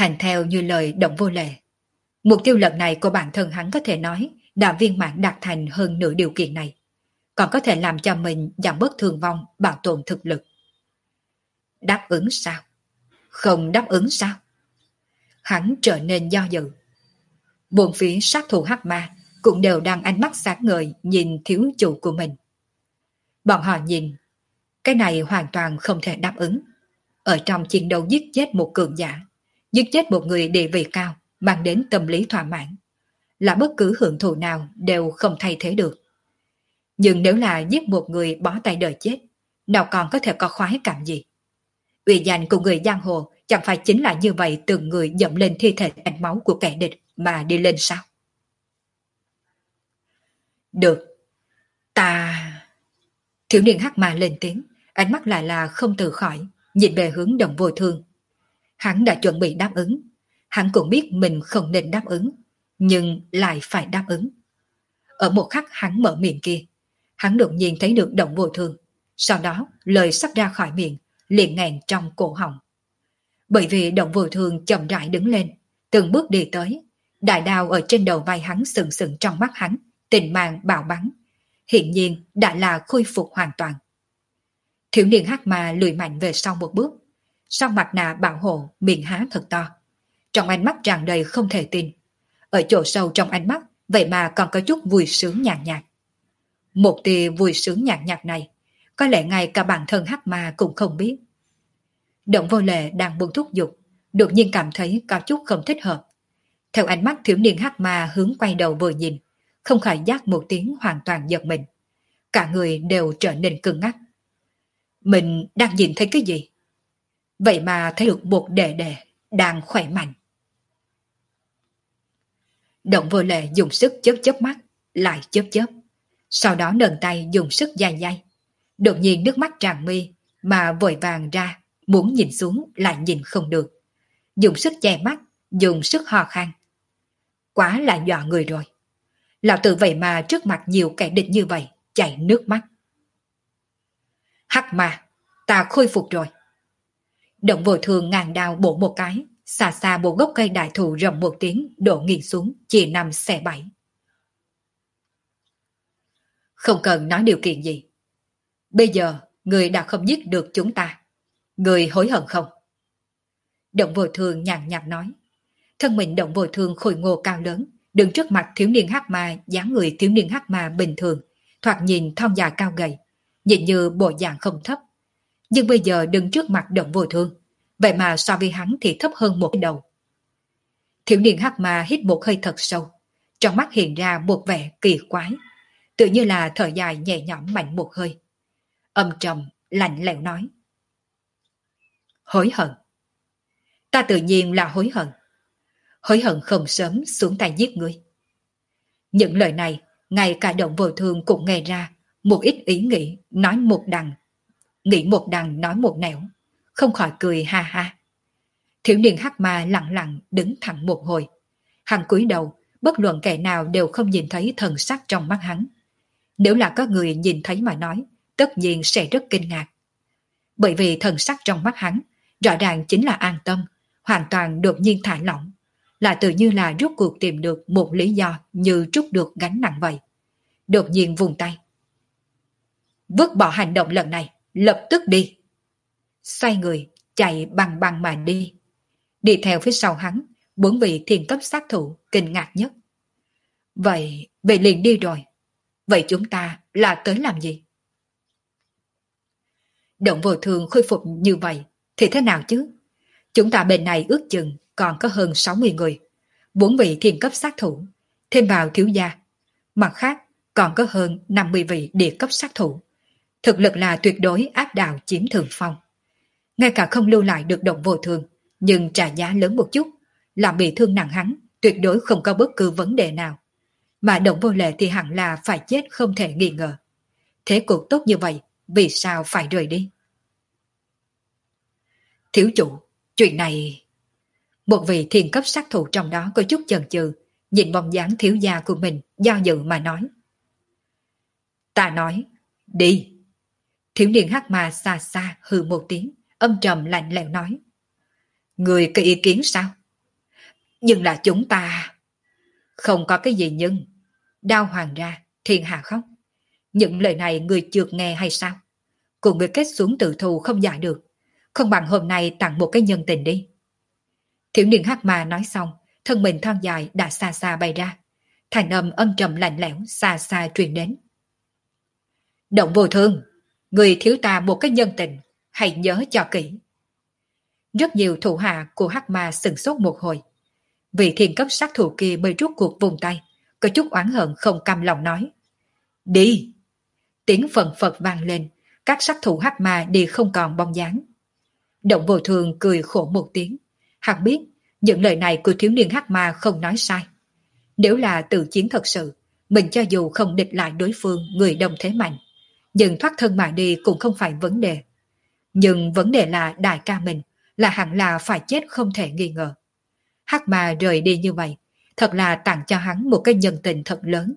Thành theo như lời Động Vô Lệ. Mục tiêu lần này của bản thân hắn có thể nói đã viên mãn đạt thành hơn nửa điều kiện này, còn có thể làm cho mình giảm bớt thương vong, bảo tồn thực lực. Đáp ứng sao? Không đáp ứng sao? Hắn trở nên do dự. Buồn phía sát thủ hắc ma cũng đều đang ánh mắt sáng ngời nhìn thiếu chủ của mình. Bọn họ nhìn, cái này hoàn toàn không thể đáp ứng. Ở trong chiến đấu giết chết một cường giả, giết chết một người địa vị cao, mang đến tâm lý thỏa mãn, là bất cứ hưởng thụ nào đều không thay thế được. Nhưng nếu là giết một người bó tay đời chết, nào còn có thể có khoái cảm gì? Uy danh của người giang hồ chẳng phải chính là như vậy, từng người dậm lên thi thể ánh máu của kẻ địch mà đi lên sao? Được, ta... Thiếu niên hắc ma lên tiếng, ánh mắt lại là không từ khỏi, nhìn về hướng Đồng Vô Thương. Hắn đã chuẩn bị đáp ứng, hắn cũng biết mình không nên đáp ứng, nhưng lại phải đáp ứng. Ở một khắc hắn mở miệng kia, hắn đột nhiên thấy được Đồng Vô Thương, sau đó lời sắp ra khỏi miệng liền nghẹn trong cổ họng. Bởi vì Đồng Vô Thương chậm rãi đứng lên, từng bước đi tới, đại đao ở trên đầu vai hắn sừng sừng trong mắt hắn, tình mang bạo bắn, hiện nhiên đã là khôi phục hoàn toàn. Thiếu niên hắc ma lùi mạnh về sau một bước, sau mặt nạ bảo hộ miệng há thật to, trong ánh mắt tràn đầy không thể tin. Ở chỗ sâu trong ánh mắt vậy mà còn có chút vui sướng nhàn nhạt, nhạt. Một tia vui sướng nhàn nhạt, nhạt này, có lẽ ngay cả bản thân hắc ma cũng không biết. Động Vô Lệ đang buông thúc giục, đột nhiên cảm thấy có chút không thích hợp. Theo ánh mắt thiếu niên hắc ma hướng quay đầu vừa nhìn, không khỏi giác một tiếng hoàn toàn giật mình. Cả người đều trở nên cứng ngắc. Mình đang nhìn thấy cái gì? Vậy mà thấy được một đệ đệ đang khỏe mạnh. Động Vô Lệ dùng sức chớp chớp mắt, lại chớp chớp. Sau đó nâng tay dùng sức dai dai. Đột nhiên nước mắt tràn mi, mà vội vàng ra, muốn nhìn xuống lại nhìn không được. Dùng sức che mắt, dùng sức ho khan. Quá là dọa người rồi. Lão tử vậy mà trước mặt nhiều kẻ địch như vậy, chảy nước mắt. Hắc ma, ta khôi phục rồi. Động Vô Thương ngàn đao bổ một cái, xa xa một gốc cây đại thụ rầm một tiếng đổ nghiêng xuống, chia năm xẻ bảy. Không cần nói điều kiện gì. Bây giờ, người đã không giết được chúng ta. Người hối hận không? Động Vô Thương nhàn nhạt nói. Thân mình Động Vô Thương khôi ngô cao lớn, đứng trước mặt thiếu niên hắc ma, dáng người thiếu niên hắc ma bình thường, thoạt nhìn thon dài cao gầy, nhìn như bộ dạng không thấp. Nhưng bây giờ đứng trước mặt Động Vô Thương, vậy mà so với hắn thì thấp hơn một cái đầu. Thiếu niên hắc ma hít một hơi thật sâu, trong mắt hiện ra một vẻ kỳ quái, tự như là thở dài nhẹ nhõm mạnh một hơi. Âm trầm, lạnh lẽo nói. Hối hận. Ta tự nhiên là hối hận. Hối hận không sớm xuống tay giết ngươi. Những lời này, ngay cả Động Vô Thương cũng nghe ra một ít ý nghĩ, nói một đằng, nghĩ một đằng nói một nẻo, không khỏi cười ha ha. Thiếu niên hắc ma lặng lặng đứng thẳng một hồi. Hắn cúi đầu, bất luận kẻ nào đều không nhìn thấy thần sắc trong mắt hắn. Nếu là có người nhìn thấy mà nói, tất nhiên sẽ rất kinh ngạc. Bởi vì thần sắc trong mắt hắn, rõ ràng chính là an tâm, hoàn toàn đột nhiên thả lỏng, là tự như là rút cuộc tìm được một lý do như trút được gánh nặng vậy. Đột nhiên vùng tay. Vứt bỏ hành động lần này, lập tức đi. Xoay người, chạy bằng bằng mà đi. Đi theo phía sau hắn, bốn vị thiên cấp sát thủ kinh ngạc nhất. Vậy, vậy liền đi rồi. Vậy chúng ta là tới làm gì? Động Vô Thương khôi phục như vậy thì thế nào chứ? Chúng ta bên này ước chừng còn có hơn sáu mươi người, bốn vị thiên cấp sát thủ, thêm vào thiếu gia. Mặt khác còn có hơn năm mươi vị địa cấp sát thủ. Thực lực là tuyệt đối áp đảo chiếm thượng phong. Ngay cả không lưu lại được Động Vô Thương, nhưng trả giá lớn một chút, làm bị thương nặng hắn, tuyệt đối không có bất cứ vấn đề nào. Mà Động Vô Lệ thì hẳn là phải chết không thể nghi ngờ. Thế cục tốt như vậy, vì sao phải rời đi? Thiếu chủ, chuyện này... Một vị thiên cấp sát thủ trong đó có chút chần chừ, nhìn bóng dáng thiếu gia của mình do dự mà nói. Ta nói, đi. Thiếu niên hắc ma xa xa hừ một tiếng, âm trầm lạnh lẽo nói. Người có ý kiến sao? Nhưng là chúng ta... Không có cái gì nhưng. Đao hoàng ra, thiên hạ khóc. Những lời này người chợt nghe hay sao? Cùng người kết xuống tự thù không giải được. Không bằng hôm nay tặng một cái nhân tình đi. Thiếu niên hắc ma nói xong, thân mình thon dài đã xa xa bay ra. Thành âm âm trầm lạnh lẽo xa xa truyền đến. Động vô thương, người thiếu ta một cái nhân tình, hãy nhớ cho kỹ. Rất nhiều thủ hạ của hắc ma sừng sốt một hồi. Vị thiên cấp sát thủ kia mới rút cuộc vùng tay, có chút oán hận không cam lòng nói. Đi! Tiếng phần phật vang lên, các sát thủ hắc ma đi không còn bóng dáng. Động vô thường cười khổ một tiếng. Hắn biết, những lời này của thiếu niên hắc ma không nói sai. Nếu là tự chiến thật sự, mình cho dù không địch lại đối phương người đông thế mạnh, nhưng thoát thân mà đi cũng không phải vấn đề. Nhưng vấn đề là đại ca mình, là hẳn là phải chết không thể nghi ngờ. Hắc ma rời đi như vậy, thật là tặng cho hắn một cái nhân tình thật lớn.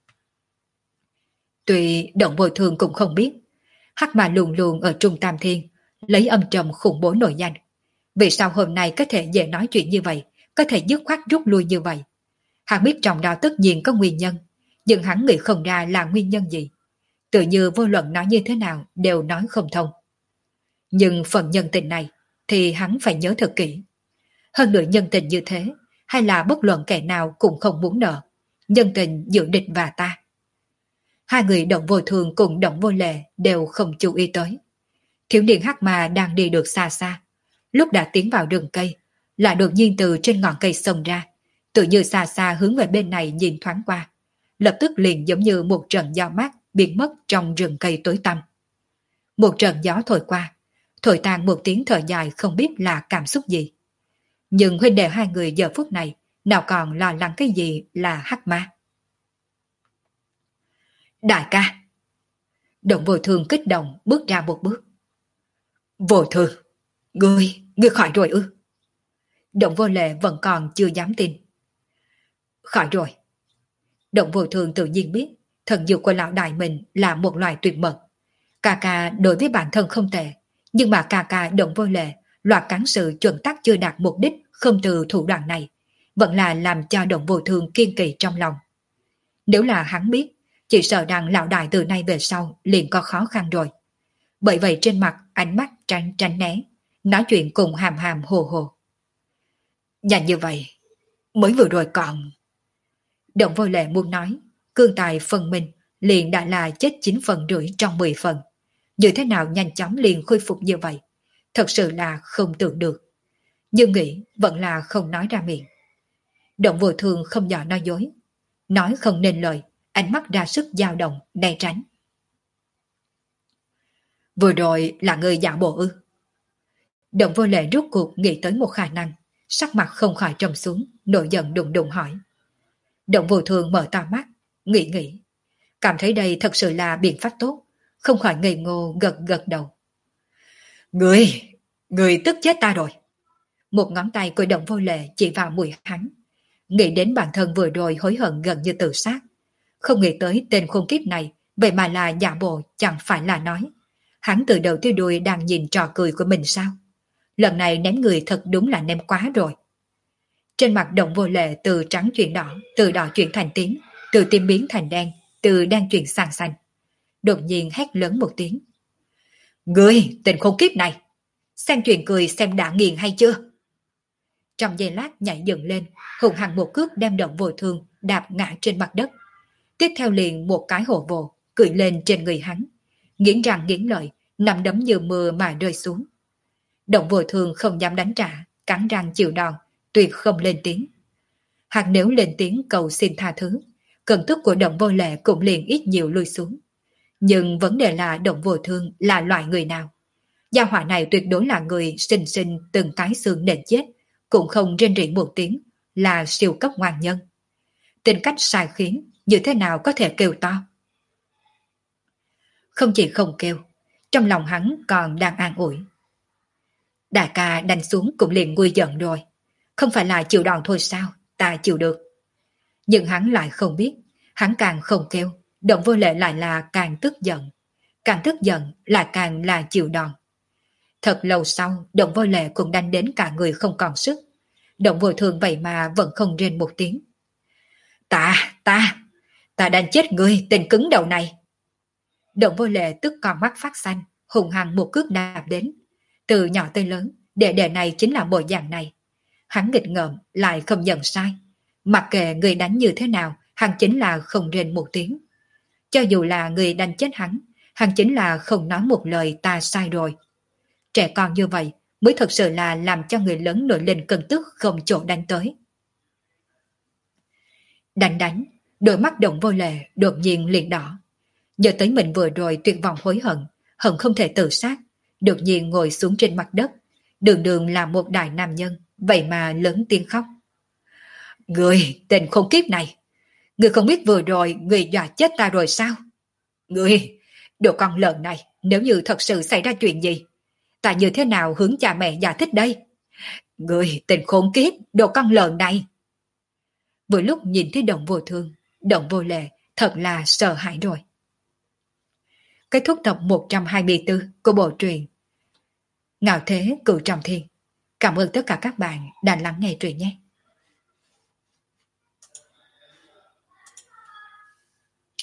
Tuy động bồi thường cũng không biết, hắc ma luôn luôn ở Trung Tam Thiên, lấy âm trầm khủng bố nổi danh. Vì sao hôm nay có thể dễ nói chuyện như vậy, có thể dứt khoát rút lui như vậy? Hắn biết trong đó tất nhiên có nguyên nhân, nhưng hắn nghĩ không ra là nguyên nhân gì. Tự như vô luận nói như thế nào đều nói không thông. Nhưng phần nhân tình này thì hắn phải nhớ thật kỹ. Hơn nữa nhân tình như thế, hay là bất luận kẻ nào cũng không muốn nợ. Nhân tình giữa địch và ta. Hai người Động Vô Thường cùng Động Vô Lệ đều không chú ý tới. Thiếu niên hắc ma đang đi được xa xa. Lúc đã tiến vào rừng cây, lại đột nhiên từ trên ngọn cây xông ra, tự như xa xa hướng về bên này nhìn thoáng qua. Lập tức liền giống như một trận gió mát biến mất trong rừng cây tối tăm. Một trận gió thổi qua, thổi tan một tiếng thở dài không biết là cảm xúc gì. Nhưng huynh đệ hai người giờ phút này nào còn lo lắng cái gì là hắc ma. Đại ca! Động Vô Thường kích động bước ra một bước. Vô Thường! Ngươi, ngươi khỏi rồi ư? Động Vô Lệ vẫn còn chưa dám tin. Khỏi rồi. Động Vô Thường tự nhiên biết thần dược của lão đại mình là một loài tuyệt mật. Cà cà đối với bản thân không tệ, nhưng mà cà cà Động Vô Lệ, loạt cán sự chuẩn tắc chưa đạt mục đích không từ thủ đoạn này, vẫn là làm cho Động Vô Thường kiên kỳ trong lòng. Nếu là hắn biết, chỉ sợ rằng lão đại từ nay về sau liền có khó khăn rồi. Bởi vậy trên mặt ánh mắt tránh tránh né, nói chuyện cùng hàm hàm hồ hồ. Nhanh như vậy, mới vừa rồi còn... Động Vô Lệ muốn nói, cương tài phần mình liền đã là chết chín phần rưỡi trong mười phần. Như thế nào nhanh chóng liền khôi phục như vậy? Thật sự là không tưởng được. Nhưng nghĩ vẫn là không nói ra miệng. Động Vô Thường không nhỏ nói dối. Nói không nên lời, ánh mắt ra sức dao động, né tránh. Vừa rồi là người giả bộ ư? Động Vô Lệ rút cuộc nghĩ tới một khả năng, sắc mặt không khỏi trầm xuống, nổi giận đùng đùng hỏi. Động Vô Thường mở to mắt, nghĩ nghĩ, cảm thấy đây thật sự là biện pháp tốt, không khỏi ngây ngô gật gật đầu. Người, người tức chết ta rồi. Một ngón tay của Động Vô Lệ chỉ vào mũi hắn, nghĩ đến bản thân vừa rồi hối hận gần như tự sát, không nghĩ tới tên khốn kiếp này, vậy mà là giả bộ chẳng phải là nói. Hắn từ đầu tới đuôi đang nhìn trò cười của mình sao? Lần này ném người thật đúng là ném quá rồi. Trên mặt Động Vô Lệ từ trắng chuyển đỏ, từ đỏ chuyển thành tím, từ tím biến thành đen, từ đen chuyển sang xanh. Đột nhiên hét lớn một tiếng. Ngươi, tên khốn kiếp này! Xem chuyện cười xem đã nghiền hay chưa? Trong giây lát nhảy dựng lên, hùng hằng một cước đem Động Vô Thường đạp ngã trên mặt đất. Tiếp theo liền một cái hổ vồ, cười lên trên người hắn. Nghiến răng nghiến lợi, nằm đấm như mưa mà rơi xuống. Động Vô Thường không dám đánh trả, cắn răng chịu đòn, tuyệt không lên tiếng. Hắn nếu lên tiếng cầu xin tha thứ, cơn tức của Động Vô Lệ cũng liền ít nhiều lui xuống. Nhưng vấn đề là Động Vô Thường là loại người nào? Gia hỏa này tuyệt đối là người sinh sinh từng cái xương nền chết, cũng không rên rỉ một tiếng, là siêu cấp ngoan nhân. Tính cách sai khiến, như thế nào có thể kêu to? Không chỉ không kêu, trong lòng hắn còn đang an ủi. Đại ca đánh xuống cũng liền nguôi giận rồi, không phải là chịu đòn thôi sao, ta chịu được. Nhưng hắn lại không biết, hắn càng không kêu, Động Vô Lệ lại là càng tức giận, càng tức giận lại càng là chịu đòn. Thật lâu sau, Động Vô Lệ cũng đánh đến cả người không còn sức. Động vô thường vậy mà vẫn không rên một tiếng. Ta, ta, ta đang chết người tên cứng đầu này. Động vô lệ tức con mắt phát xanh, hùng hăng một cước đạp đến. Từ nhỏ tới lớn, đệ đệ này chính là bộ dạng này. Hắn nghịch ngợm lại không nhận sai. Mặc kệ người đánh như thế nào, hắn chính là không rên một tiếng. Cho dù là người đánh chết hắn, hắn chính là không nói một lời ta sai rồi. Trẻ con như vậy mới thật sự là làm cho người lớn nổi lên cơn tức không chỗ đánh tới. Đánh đánh, đôi mắt Động vô lệ đột nhiên liền đỏ. Nhớ tới mình vừa rồi tuyệt vọng hối hận, hận không thể tự sát, đột nhiên ngồi xuống trên mặt đất, đường đường là một đại nam nhân, vậy mà lớn tiếng khóc. Người, tên khốn kiếp này, người không biết vừa rồi người dọa chết ta rồi sao? Người, đồ con lợn này, nếu như thật sự xảy ra chuyện gì, ta như thế nào hướng cha mẹ giải thích đây? Người, tên khốn kiếp, đồ con lợn này. Vừa lúc nhìn thấy Động vô thương, Động vô lệ, thật là sợ hãi rồi. Kết thúc tập một trăm hai mươi tư của bộ truyện Ngạo Thế Cửu Trọng Thiên. Cảm ơn tất cả các bạn đã lắng nghe truyện nhé.